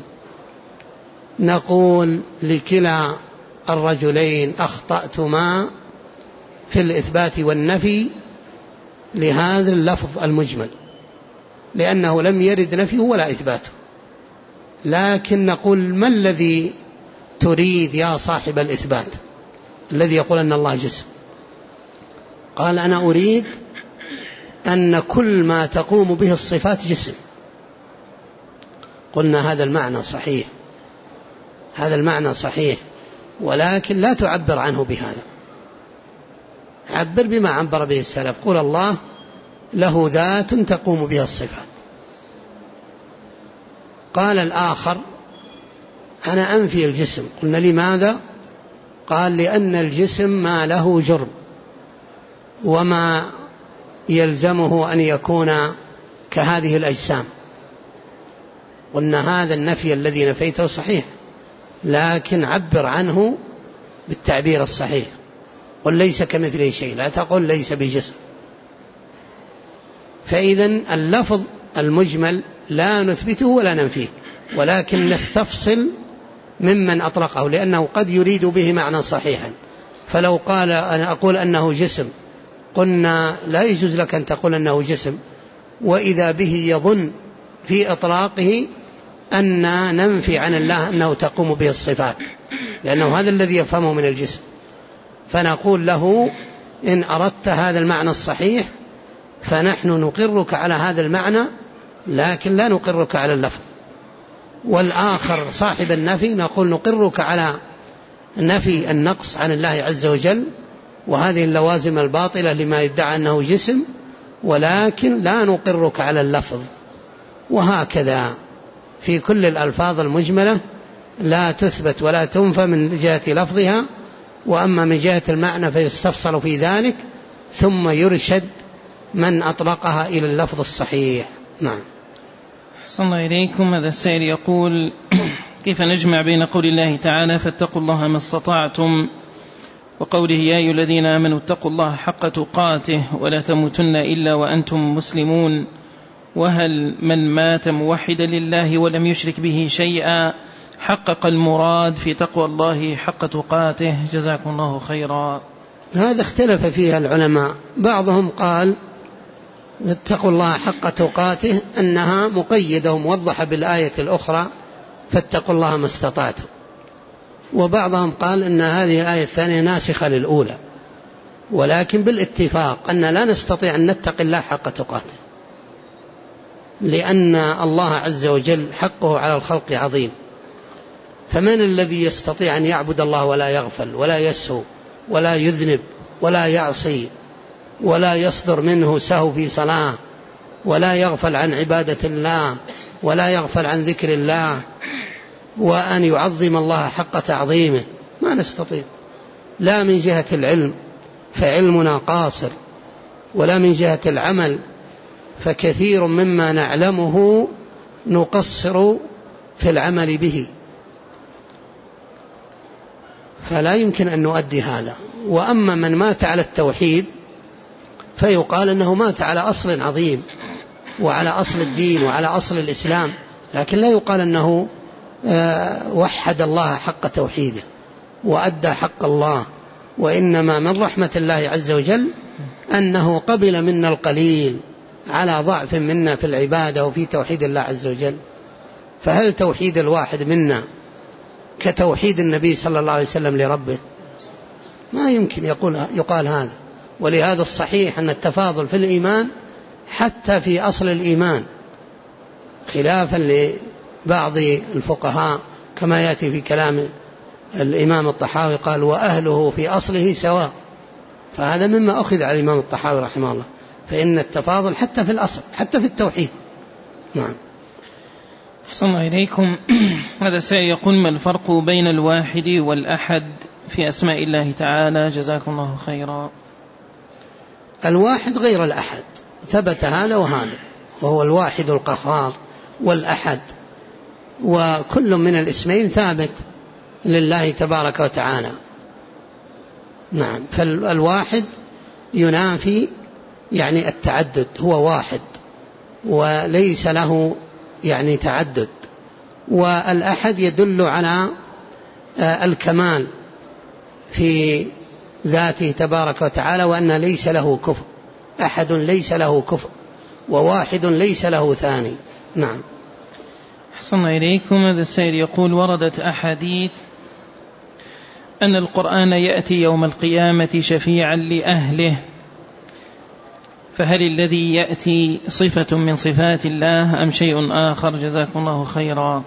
نقول لكلا الرجلين أخطأتما في الإثبات والنفي لهذا اللفظ المجمل، لأنه لم يرد نفيه ولا إثباته. لكن نقول ما الذي تريد يا صاحب الإثبات الذي يقول أن الله جسم؟ قال أنا أريد أن كل ما تقوم به الصفات جسم. قلنا هذا المعنى صحيح، هذا المعنى صحيح، ولكن لا تعبر عنه بهذا، عبر بما عبر به السلف، قول الله له ذات تقوم بها الصفات. قال الآخر أنا أنفي الجسم. قلنا لماذا؟ قال لأن الجسم ما له جرم وما يلزمه أن يكون كهذه الأجسام. قلنا هذا النفي الذي نفيته صحيح، لكن عبر عنه بالتعبير الصحيح، قل ليس كمثله شيء، لا تقل ليس بجسم. فإذن اللفظ المجمل لا نثبته ولا ننفيه، ولكن نستفصل ممن أطلقه، لأنه قد يريد به معنى صحيحا. فلو قال أنا أقول أنه جسم، قلنا لا يجوز لك أن تقول أنه جسم، وإذا به يظن في إطلاقه أن ننفي عن الله أنه تقوم به الصفات، لأنه هذا الذي يفهمه من الجسم. فنقول له إن أردت هذا المعنى الصحيح فنحن نقرك على هذا المعنى، لكن لا نقرك على اللفظ. والآخر صاحب النفي نقول نقرك على نفي النقص عن الله عز وجل، وهذه اللوازم الباطلة لما يدعى أنه جسم، ولكن لا نقرك على اللفظ. وهكذا في كل الألفاظ المجملة لا تثبت ولا تنفى من جهة لفظها، وأما من جهة المعنى فيستفصل في ذلك ثم يرشد من أطلقها إلى اللفظ الصحيح. نعم. أحسن الله إليكم. هذا السائل يقول: كيف نجمع بين قول الله تعالى فاتقوا الله ما استطعتم وقوله يا أيها الذين آمنوا اتقوا الله حق تقاته ولا تموتن إلا وأنتم مسلمون؟ وهل من مات موحدا لله ولم يشرك به شيئا حقق المراد في تقوى الله حق تقاته؟ جزاكم الله خيرا. هذا اختلف فيها العلماء، بعضهم قال اتقوا الله حق تقاته أنها مقيدة وموضحة بالآية الأخرى فاتقوا الله ما استطعتم، وبعضهم قال أن هذه الآية الثانية ناسخة للأولى، ولكن بالاتفاق أن لا نستطيع أن نتقي الله حق تقاته، لأن الله عز وجل حقه على الخلق عظيم. فمن الذي يستطيع أن يعبد الله ولا يغفل ولا يسهو ولا يذنب ولا يعصي ولا يصدر منه سهو في صلاة ولا يغفل عن عبادة الله ولا يغفل عن ذكر الله وأن يعظم الله حق تعظيمه؟ ما نستطيع، لا من جهة العلم فعلمنا قاصر، ولا من جهة العمل فكثير مما نعلمه نقصر في العمل به، فلا يمكن أن نؤدي هذا. وأما من مات على التوحيد فيقال أنه مات على أصل عظيم وعلى أصل الدين وعلى أصل الإسلام، لكن لا يقال أنه وحد الله حق توحيده وأدى حق الله. وإنما من رحمة الله عز وجل أنه قبل منا القليل على ضعف منا في العبادة وفي توحيد الله عز وجل. فهل توحيد الواحد منا كتوحيد النبي صلى الله عليه وسلم لربه؟ ما يمكن يقال هذا. ولهذا الصحيح أن التفاضل في الإيمان حتى في أصل الإيمان، خلافا لبعض الفقهاء كما يأتي في كلام الإمام الطحاوي قال وأهله في أصله سواء، فهذا مما أخذ على الإمام الطحاوي رحمه الله، فإن التفاضل حتى في الأصل حتى في التوحيد. نعم. أحسن الله إليكم. هذا سيقول: ما الفرق بين الواحد والأحد في أسماء الله تعالى؟ جزاكم الله خيرا. الواحد غير الأحد، ثبت هذا وهذا، وهو الواحد القهار والأحد، وكل من الاسمين ثابت لله تبارك وتعالى. نعم. فالواحد ينافي يعني التعدد، هو واحد وليس له يعني تعدد، والأحد يدل على الكمال في ذاته تبارك وتعالى، وأن ليس له كفء، أحد ليس له كفء وواحد ليس له ثاني. نعم. أحسن إليكم. هذا السائل يقول: وردت أحاديث أن القرآن يأتي يوم القيامة شفيعا لأهله، فهل الذي يأتي صفة من صفات الله أم شيء آخر؟ جزاكم الله خيرا.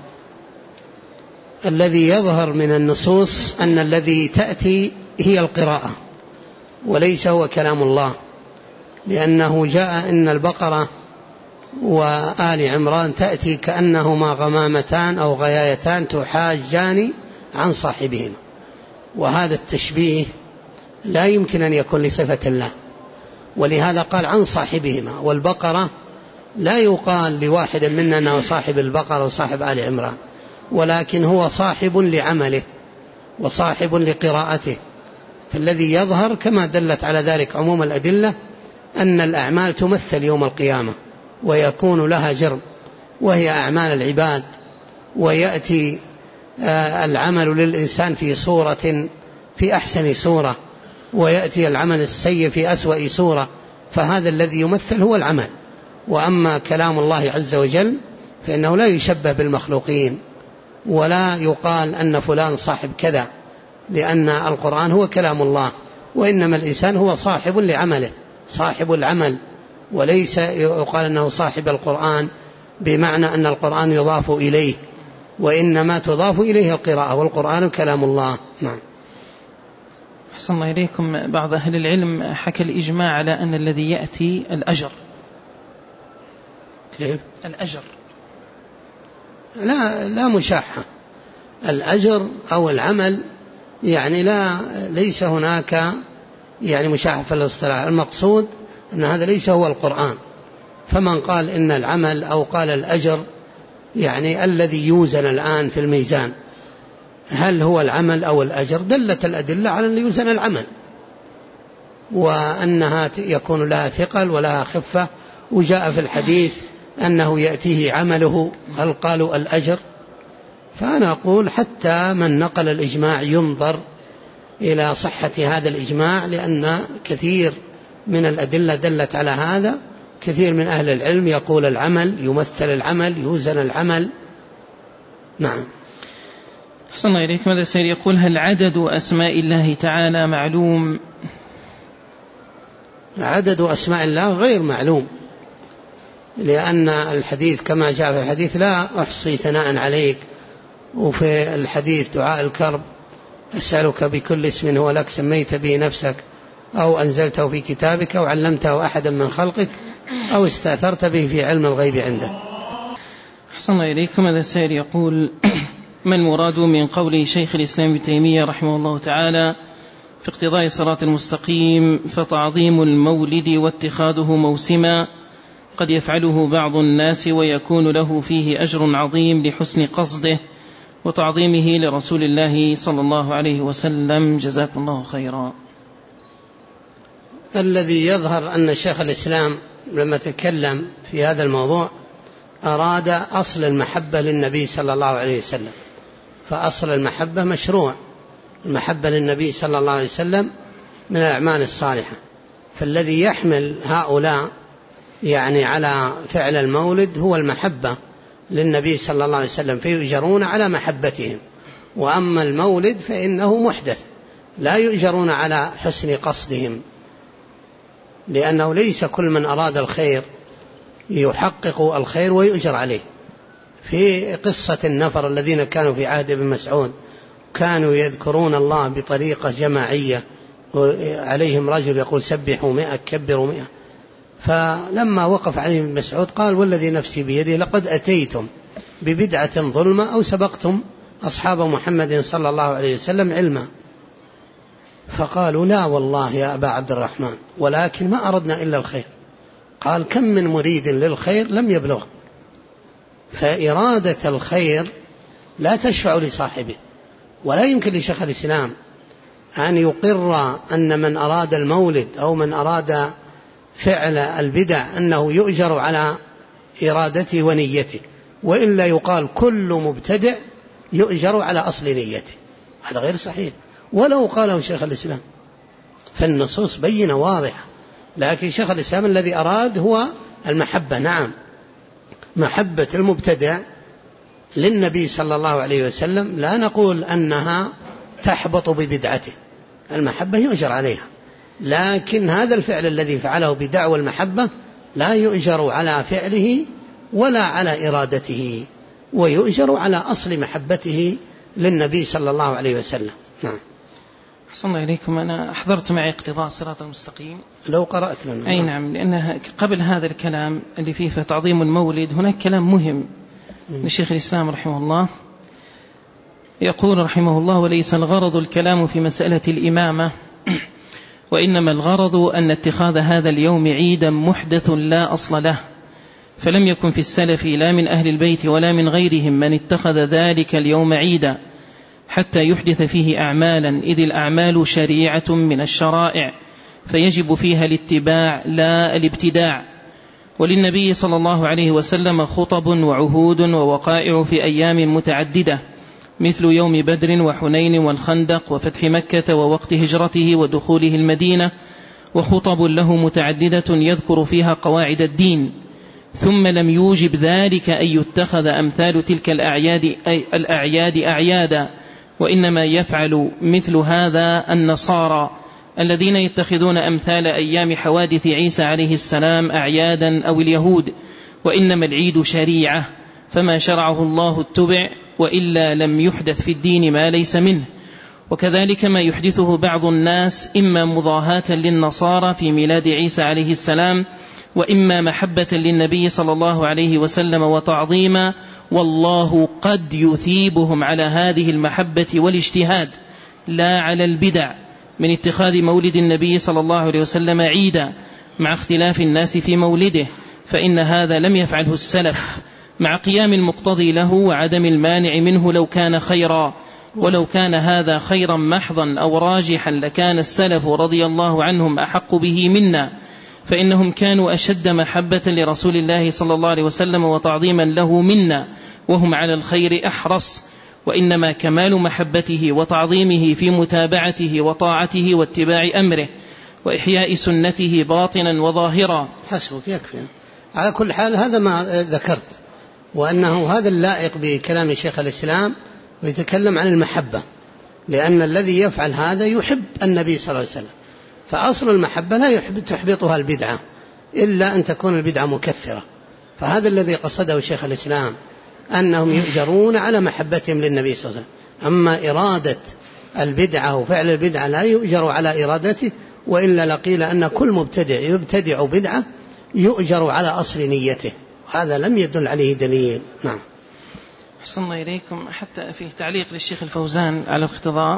الذي يظهر من النصوص أن الذي تأتي هي القراءة وليس هو كلام الله، لأنه جاء إن البقرة وآل عمران تأتي كأنهما غمامتان أو غيايتان تحاجان عن صاحبهما، وهذا التشبيه لا يمكن أن يكون لصفة الله، ولهذا قال عن صاحبهما. والبقرة لا يقال لواحد منا أنه صاحب البقرة وصاحب آل عمران، ولكن هو صاحب لعمله وصاحب لقراءته. فالذي يظهر كما دلت على ذلك عموم الأدلة أن الأعمال تمثل يوم القيامة ويكون لها جرم، وهي أعمال العباد، ويأتي العمل للإنسان في صورة في أحسن صورة، ويأتي العمل السيء في أسوأ صورة، فهذا الذي يمثل هو العمل. وأما كلام الله عز وجل فإنه لا يشبه بالمخلوقين، ولا يقال أن فلان صاحب كذا، لأن القرآن هو كلام الله، وإنما الإنسان هو صاحب لعمله، صاحب العمل، وليس يقال أنه صاحب القرآن بمعنى أن القرآن يضاف إليه، وإنما تضاف إليه القراءة، والقرآن كلام الله. نعم. أحسن الله إليكم. بعض أهل العلم حكى الإجماع على أن الذي يأتي الأجر. كيف؟ الأجر لا مشاحة، الأجر أو العمل يعني ليس هناك يعني مشاحة في الاصطلاح. المقصود أن هذا ليس هو القرآن، فمن قال إن العمل أو قال الأجر يعني الذي يوزن الآن في الميزان هل هو العمل أو الأجر، دلت الأدلة على أن يوزن العمل وأنها يكون لها ثقل ولها خفة، وجاء في الحديث أنه يأتيه عمله، هل قالوا الأجر؟ فأنا أقول حتى من نقل الإجماع ينظر إلى صحة هذا الإجماع، لأن كثير من الأدلة دلت على هذا. كثير من أهل العلم يقول العمل يمثل العمل يوزن العمل. نعم. أحسن الله إليك. ماذا سير يقول هل عدد أسماء الله تعالى معلوم؟ عدد أسماء الله غير معلوم، لأن الحديث كما جاء في الحديث لا أحصي ثناء عليك، وفي الحديث دعاء الكرب أسألك بكل اسم هو لك سميت به نفسك أو أنزلته في كتابك أو علمته أحدا من خلقك أو استأثرت به في علم الغيب عندك. أحسن الله إليكم. هذا السائل يقول ما المراد من قول شيخ الإسلام ابن تيمية رحمه الله تعالى في اقتضاء الصراط المستقيم فتعظيم المولد واتخاذه موسما قد يفعله بعض الناس ويكون له فيه أجر عظيم لحسن قصده وتعظيمه لرسول الله صلى الله عليه وسلم، جزاكم الله خيرا. الذي يظهر أن شيخ الإسلام لما تكلم في هذا الموضوع أراد أصل المحبة للنبي صلى الله عليه وسلم، فأصل المحبة مشروع، المحبة للنبي صلى الله عليه وسلم من الأعمال الصالحة، فالذي يحمل هؤلاء يعني على فعل المولد هو المحبة للنبي صلى الله عليه وسلم، فيؤجرون على محبتهم. وأما المولد فإنه محدث لا يؤجرون على حسن قصدهم، لأنه ليس كل من أراد الخير يحقق الخير ويؤجر عليه. في قصة النفر الذين كانوا في عهد ابن مسعود كانوا يذكرون الله بطريقة جماعية، عليهم رجل يقول سبحوا 100 كبروا 100، فلما وقف عليهم ابن مسعود قال والذي نفسي بيده لقد أتيتم ببدعة ظلمة أو سبقتم أصحاب محمد صلى الله عليه وسلم علما. فقالوا لا والله يا أبا عبد الرحمن ولكن ما أردنا إلا الخير. قال كم من مريد للخير لم يبلغ، فإرادة الخير لا تشفع لصاحبه، ولا يمكن لشيخ الإسلام أن يقر أن من أراد المولد أو من أراد فعل البدع أنه يؤجر على إرادته ونيته، وإلا يقال كل مبتدع يؤجر على أصل نيته، هذا غير صحيح ولو قاله شيخ الإسلام، فالنصوص بينة واضحة. لكن شيخ الإسلام الذي أراد هو المحبة، نعم محبة المبتدع للنبي صلى الله عليه وسلم لا نقول أنها تحبط ببدعته، المحبة يؤجر عليها، لكن هذا الفعل الذي فعله بدعوى المحبة لا يؤجر على فعله ولا على إرادته، ويؤجر على أصل محبته للنبي صلى الله عليه وسلم. نعم. أحسن الله إليكم. أنا أحضرت معي اقتضاء الصراط المستقيم، لو قرأت لنا. أي نعم، لأنها قبل هذا الكلام اللي فيه فتعظيم المولد هناك كلام مهم لشيخ الإسلام رحمه الله، يقول رحمه الله وليس الغرض الكلام في مسألة الإمامة، وإنما الغرض أن اتخاذ هذا اليوم عيدا محدث لا أصل له، فلم يكن في السلف لا من أهل البيت ولا من غيرهم من اتخذ ذلك اليوم عيدا حتى يحدث فيه أعمالا، إذ الأعمال شريعة من الشرائع فيجب فيها الاتباع لا الابتداع. وللنبي صلى الله عليه وسلم خطب وعهود ووقائع في أيام متعددة مثل يوم بدر وحنين والخندق وفتح مكة ووقت هجرته ودخوله المدينة، وخطب له متعددة يذكر فيها قواعد الدين، ثم لم يوجب ذلك أن يتخذ أمثال تلك الأعياد أعيادا، وإنما يفعل مثل هذا النصارى الذين يتخذون أمثال أيام حوادث عيسى عليه السلام أعيادا أو اليهود، وإنما العيد شريعة، فما شرعه الله اتبع، وإلا لم يحدث في الدين ما ليس منه. وكذلك ما يحدثه بعض الناس إما مضاهاة للنصارى في ميلاد عيسى عليه السلام، وإما محبة للنبي صلى الله عليه وسلم وتعظيما، والله قد يثيبهم على هذه المحبة والاجتهاد لا على البدع من اتخاذ مولد النبي صلى الله عليه وسلم عيدا مع اختلاف الناس في مولده، فإن هذا لم يفعله السلف مع قيام المقتضي له وعدم المانع منه لو كان خيرا. ولو كان هذا خيرا محضا أو راجحا لكان السلف رضي الله عنهم أحق به منا، فإنهم كانوا أشد محبة لرسول الله صلى الله عليه وسلم وتعظيما له منا، وهم على الخير أحرص، وإنما كمال محبته وتعظيمه في متابعته وطاعته واتباع أمره وإحياء سنته باطنا وظاهرا. حسبك يكفي. على كل حال هذا ما ذكرت، وأنه هذا اللائق بكلام شيخ الإسلام ويتكلم عن المحبة، لأن الذي يفعل هذا يحب النبي صلى الله عليه وسلم، فأصل المحبة لا تحبطها البدعة إلا أن تكون البدعة مكفرة. فهذا الذي قصده شيخ الإسلام، أنهم يؤجرون على محبتهم للنبي صلى الله عليه وسلم. أما إرادة البدعة وفعل البدعة لا يؤجر على إرادته، وإلا لقيل أن كل مبتدع يبتدع بدعة يؤجر على أصل نيته، هذا لم يدل عليه دليل. نعم. أحسن الله إليكم. حتى فيه تعليق للشيخ الفوزان على الاقتضاء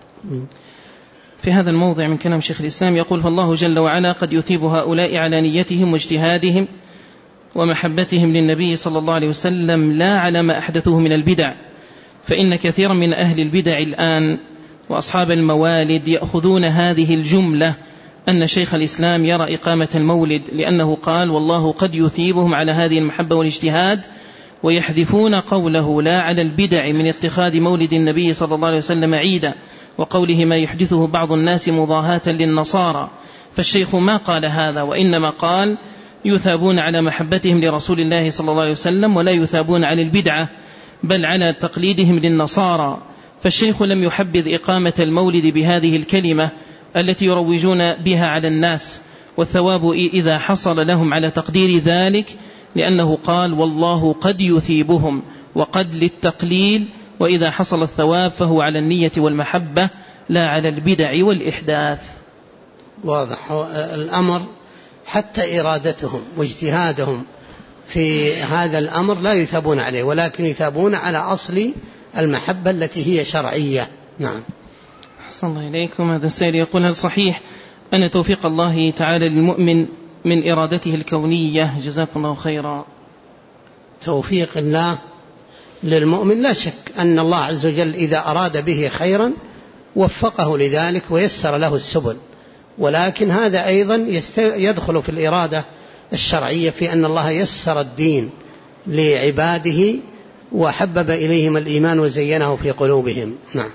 في هذا الموضع من كلام شيخ الإسلام، يقول: فالله جل وعلا قد يثيب هؤلاء على نيتهم واجتهادهم ومحبتهم للنبي صلى الله عليه وسلم لا على ما أحدثوه من البدع، فإن كثيرا من أهل البدع الآن وأصحاب الموالد يأخذون هذه الجملة أن شيخ الإسلام يرى إقامة المولد، لأنه قال: والله قد يثيبهم على هذه المحبة والاجتهاد، ويحذفون قوله لا على البدع من اتخاذ مولد النبي صلى الله عليه وسلم عيدا، وقوله ما يحدثه بعض الناس مضاهاة للنصارى. فالشيخ ما قال هذا، وإنما قال يثابون على محبتهم لرسول الله صلى الله عليه وسلم ولا يثابون على البدعة بل على تقليدهم للنصارى. فالشيخ لم يحبذ إقامة المولد بهذه الكلمة التي يروجون بها على الناس، والثواب إذا حصل لهم على تقدير ذلك، لأنه قال والله قد يثيبهم، وقد للتقليل، وإذا حصل الثواب فهو على النية والمحبة لا على البدع والإحداث. واضح الأمر، حتى إرادتهم واجتهادهم في هذا الأمر لا يثابون عليه، ولكن يثابون على أصل المحبة التي هي شرعية. نعم. أحسن الله إليكم. هذا السائل يقول: هل صحيح أن توفيق الله تعالى للمؤمن من إرادته الكونية؟ جزاكم الله خيرا. توفيق الله للمؤمن لا شك أن الله عز وجل إذا أراد به خيرا وفقه لذلك ويسر له السبل، ولكن هذا أيضا يدخل في الإرادة الشرعية في أن الله يسر الدين لعباده وحبب إليهم الإيمان وزينه في قلوبهم. نعم.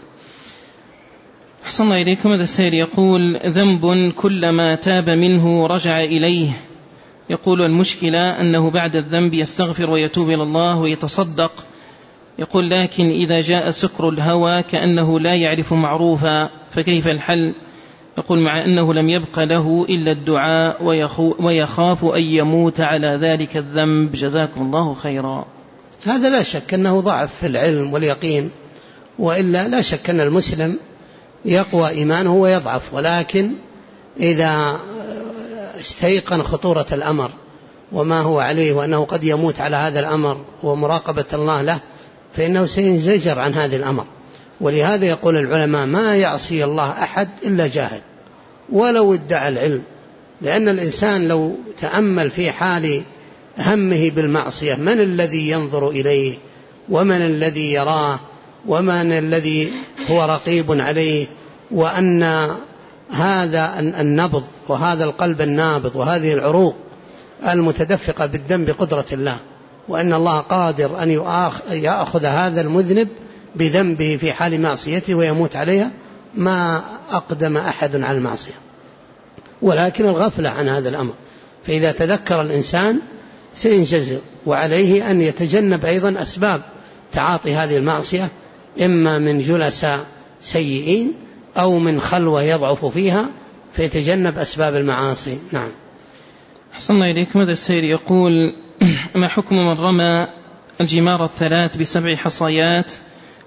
أحسن الله إليكم. هذا السائل يقول: ذنب كلما تاب منه رجع إليه. يقول: المشكلة أنه بعد الذنب يستغفر ويتوب إلى الله ويتصدق. يقول: لكن إذا جاء سكر الهوى كأنه لا يعرف معروفا، فكيف الحل؟ يقول: مع أنه لم يبق له إلا الدعاء ويخاف أن يموت على ذلك الذنب. جزاكم الله خيرا. هذا لا شك أنه ضعف في العلم واليقين، وإلا لا شك أن المسلم يقوى إيمانه ويضعف، ولكن إذا استيقن خطورة الأمر وما هو عليه وأنه قد يموت على هذا الأمر ومراقبة الله له فإنه سينزجر عن هذا الأمر. ولهذا يقول العلماء: ما يعصي الله أحد إلا جاهل ولو ادعى العلم، لأن الإنسان لو تأمل في حال همه بالمعصية من الذي ينظر إليه ومن الذي يراه ومن الذي هو رقيب عليه، وأن هذا النبض وهذا القلب النابض وهذه العروق المتدفقة بالدم بقدرة الله، وأن الله قادر أن يأخذ هذا المذنب بذنبه في حال معصيته ويموت عليها، ما أقدم أحد على المعصية، ولكن الغفلة عن هذا الأمر. فإذا تذكر الإنسان سينجزر، وعليه أن يتجنب أيضا أسباب تعاطي هذه المعصية، إما من جلساء سيئين أو من خلوة يضعف فيها فيتجنب أسباب المعاصي. نعم. أحسن الله إليكم. هذا السائل يقول: ما حكم من رمى الجمار الثلاث ب7 حصيات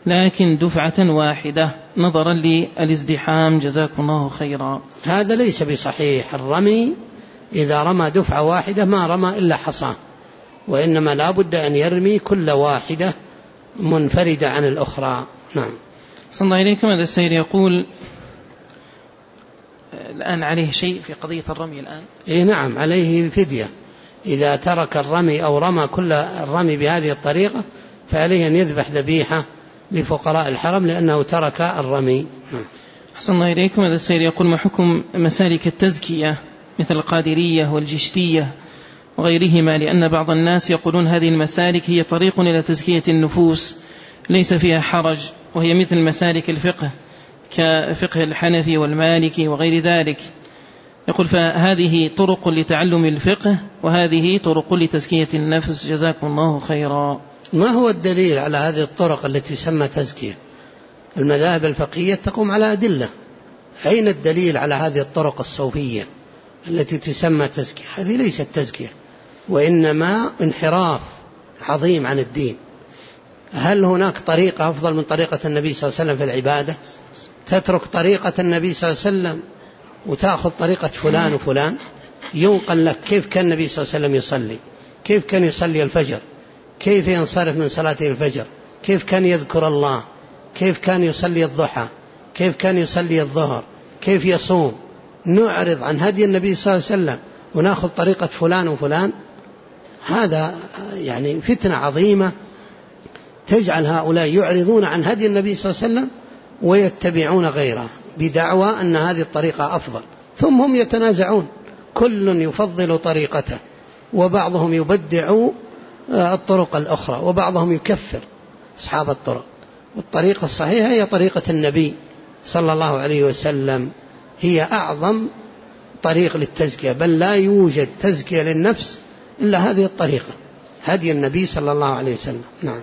لكن دفعة واحدة نظرا للازدحام جزاكم الله خيرا. هذا ليس بصحيح. الرمي إذا رمى دفعة واحدة ما رمى إلا حصاه، وإنما لا بد أن يرمي كل واحدة منفردة عن الأخرى. نعم. صلى الله إليكم. هذا السيد يقول الآن عليه شيء في قضية الرمي الآن؟ إيه نعم، عليه فدية إذا ترك الرمي أو رمى كل الرمي بهذه الطريقة، فعليه أن يذبح ذبيحة لفقراء الحرم لأنه ترك الرمي. أحسن الله إليكم. هذا السيد يقول ما حكم مسالك التزكية مثل القادرية والجشتية وغيرهما، لأن بعض الناس يقولون هذه المسالك هي طريق إلى تزكية النفوس ليس فيها حرج، وهي مثل مسالك الفقه كفقه الحنفي والمالكي وغير ذلك. يقول فهذه طرق لتعلم الفقه وهذه طرق لتزكية النفس، جزاكم الله خيرا. ما هو الدليل على هذه الطرق التي تسمى تزكية؟ المذاهب الفقهية تقوم على أدلة. أين الدليل على هذه الطرق الصوفية التي تسمى تزكية؟ هذه ليست تزكية، وإنما انحراف عظيم عن الدين. هل هناك طريقة أفضل من طريقة النبي صلى الله عليه وسلم في العبادة؟ تترك طريقة النبي صلى الله عليه وسلم وتأخذ طريقة فلان وفلان؟ ينقل لك كيف كان النبي صلى الله عليه وسلم يصلي، كيف كان يصلي الفجر، كيف ينصرف من صلاته الفجر، كيف كان يذكر الله، كيف كان يصلي الضحى، كيف كان يصلي الظهر، كيف يصوم. نعرض عن هدي النبي صلى الله عليه وسلم ونأخذ طريقة فلان وفلان. هذا يعني فتنة عظيمة تجعل هؤلاء يعرضون عن هدي النبي صلى الله عليه وسلم ويتبعون غيره بدعوى أن هذه الطريقة أفضل، ثم هم يتنازعون، كل يفضل طريقته، وبعضهم يبدع الطرق الأخرى، وبعضهم يكفر أصحاب الطرق. والطريقة الصحيحة هي طريقة النبي صلى الله عليه وسلم، هي أعظم طريق للتزكية، بل لا يوجد تزكية للنفس إلا هذه الطريقة، هدي النبي صلى الله عليه وسلم. نعم.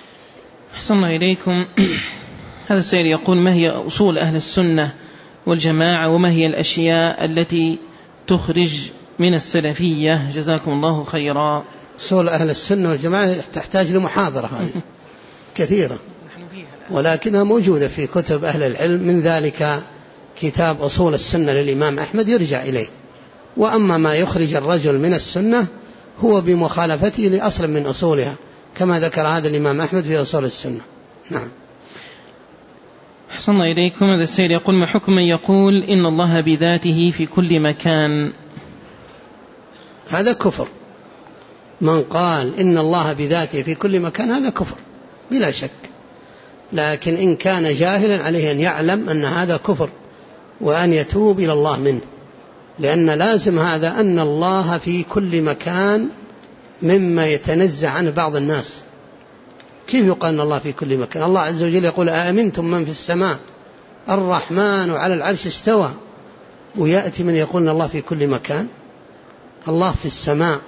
أحسن الله إليكم. هذا السائل يقول ما هي أصول أهل السنة والجماعة وما هي الأشياء التي تخرج من السلفية، جزاكم الله خيرا. أصول أهل السنة والجماعة تحتاج لمحاضرة هذه كثيرة، ولكنها موجودة في كتب أهل العلم، من ذلك كتاب أصول السنة للإمام أحمد يرجع إليه. وأما ما يخرج الرجل من السنة هو بمخالفته لأصل من أصولها، كما ذكر هذا الإمام أحمد في أصول السنة. نعم. أحسن الله إليكم. هذا السيد يقول ما حكم من يقول إن الله بذاته في كل مكان؟ هذا كفر. من قال إن الله بذاته في كل مكان هذا كفر بلا شك، لكن إن كان جاهلا عليه أن يعلم أن هذا كفر وأن يتوب إلى الله منه، لأن لازم هذا أن الله في كل مكان مما يتنزع عنه بعض الناس. كيف يقال أن الله في كل مكان؟ الله عز وجل يقول أأمنتم من في السماء الرحمن على العرش استوى، ويأتي من يقول أن الله في كل مكان. الله في السماء،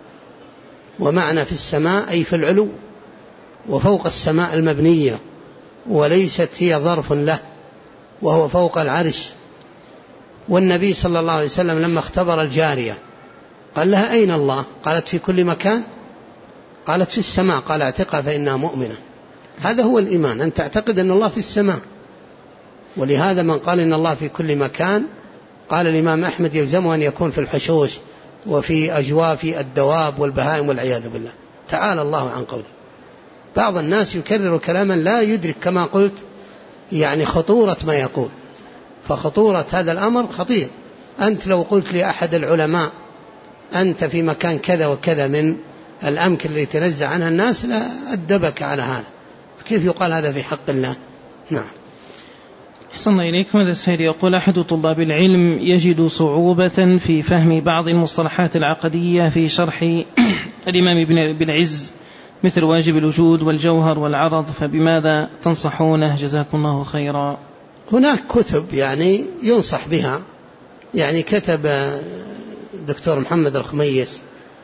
ومعنى في السماء أي في العلو وفوق السماء المبنية، وليست هي ظرف له، وهو فوق العرش. والنبي صلى الله عليه وسلم لما اختبر الجارية قال لها أين الله؟ قالت في كل مكان. قالت في السماء. قال اعتقها فإنها مؤمنة. هذا هو الإيمان، أن تعتقد أن الله في السماء. ولهذا من قال إن الله في كل مكان، قال الإمام أحمد يلزمه أن يكون في الحشوش وفي أجواف الدواب والبهائم والعياذ بالله. تعالى الله عن قوله. بعض الناس يكرر كلاما لا يدرك كما قلت يعني خطورة ما يقول، فخطورة هذا الأمر خطير. أنت لو قلت لأحد العلماء أنت في مكان كذا وكذا من الأمكن اللي يتنزع عنها الناس لا أدبك على هذا، كيف يقال هذا في حق الله؟ نعم. أحسن الله إليكم. هذا السيد يقول أحد طلاب العلم يجد صعوبة في فهم بعض المصطلحات العقدية في شرح الإمام ابن عز مثل واجب الوجود والجوهر والعرض، فبماذا تنصحونه جزاكم الله خيرا؟ هناك كتب يعني ينصح بها، يعني كتب الدكتور محمد الخميس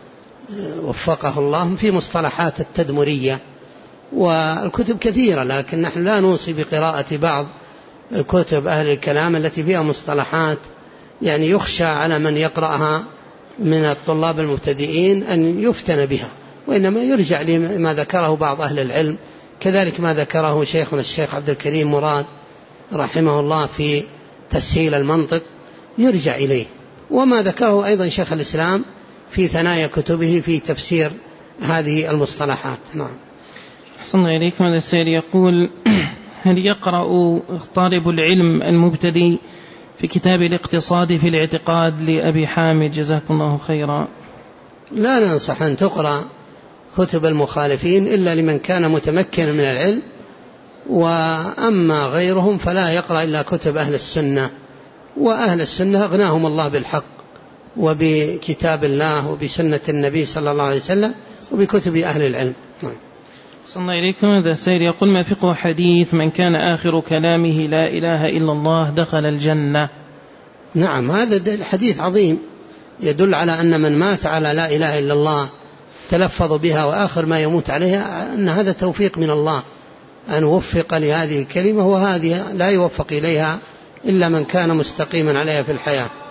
وفقه الله في مصطلحات التدمرية، والكتب كثيرة، لكن نحن لا نوصي بقراءة بعض كتب أهل الكلام التي فيها مصطلحات يعني يخشى على من يقرأها من الطلاب المبتدئين أن يفتن بها، وإنما يرجع لما ذكره بعض أهل العلم كذلك ما ذكره شيخنا الشيخ عبد الكريم مراد رحمه الله في تسهيل المنطق يرجع إليه، وما ذكره أيضا شيخ الإسلام في ثنايا كتبه في تفسير هذه المصطلحات. نعم. أحسن إليكم. هذا السائل يقول: هل يقرأ طالب العلم المبتدئ في كتاب الاقتصاد في الاعتقاد لأبي حامد جزاكم الله خيرا؟ لا ننصح أن تقرأ كتب المخالفين إلا لمن كان متمكن من العلم، وأما غيرهم فلا يقرأ إلا كتب أهل السنة، وأهل السنة أغناهم الله بالحق وبكتاب الله وبسنة النبي صلى الله عليه وسلم وبكتب أهل العلم. صلى الله عليكم. هذا سائل يقول: ما فقه حديث من كان آخر كلامه لا إله إلا الله دخل الجنة؟ نعم، هذا الحديث عظيم يدل على أن من مات على لا إله إلا الله تلفظ بها وآخر ما يموت عليها أن هذا توفيق من الله أن وفق لهذه الكلمة، وهذه لا يوفق إليها إلا من كان مستقيما عليها في الحياة.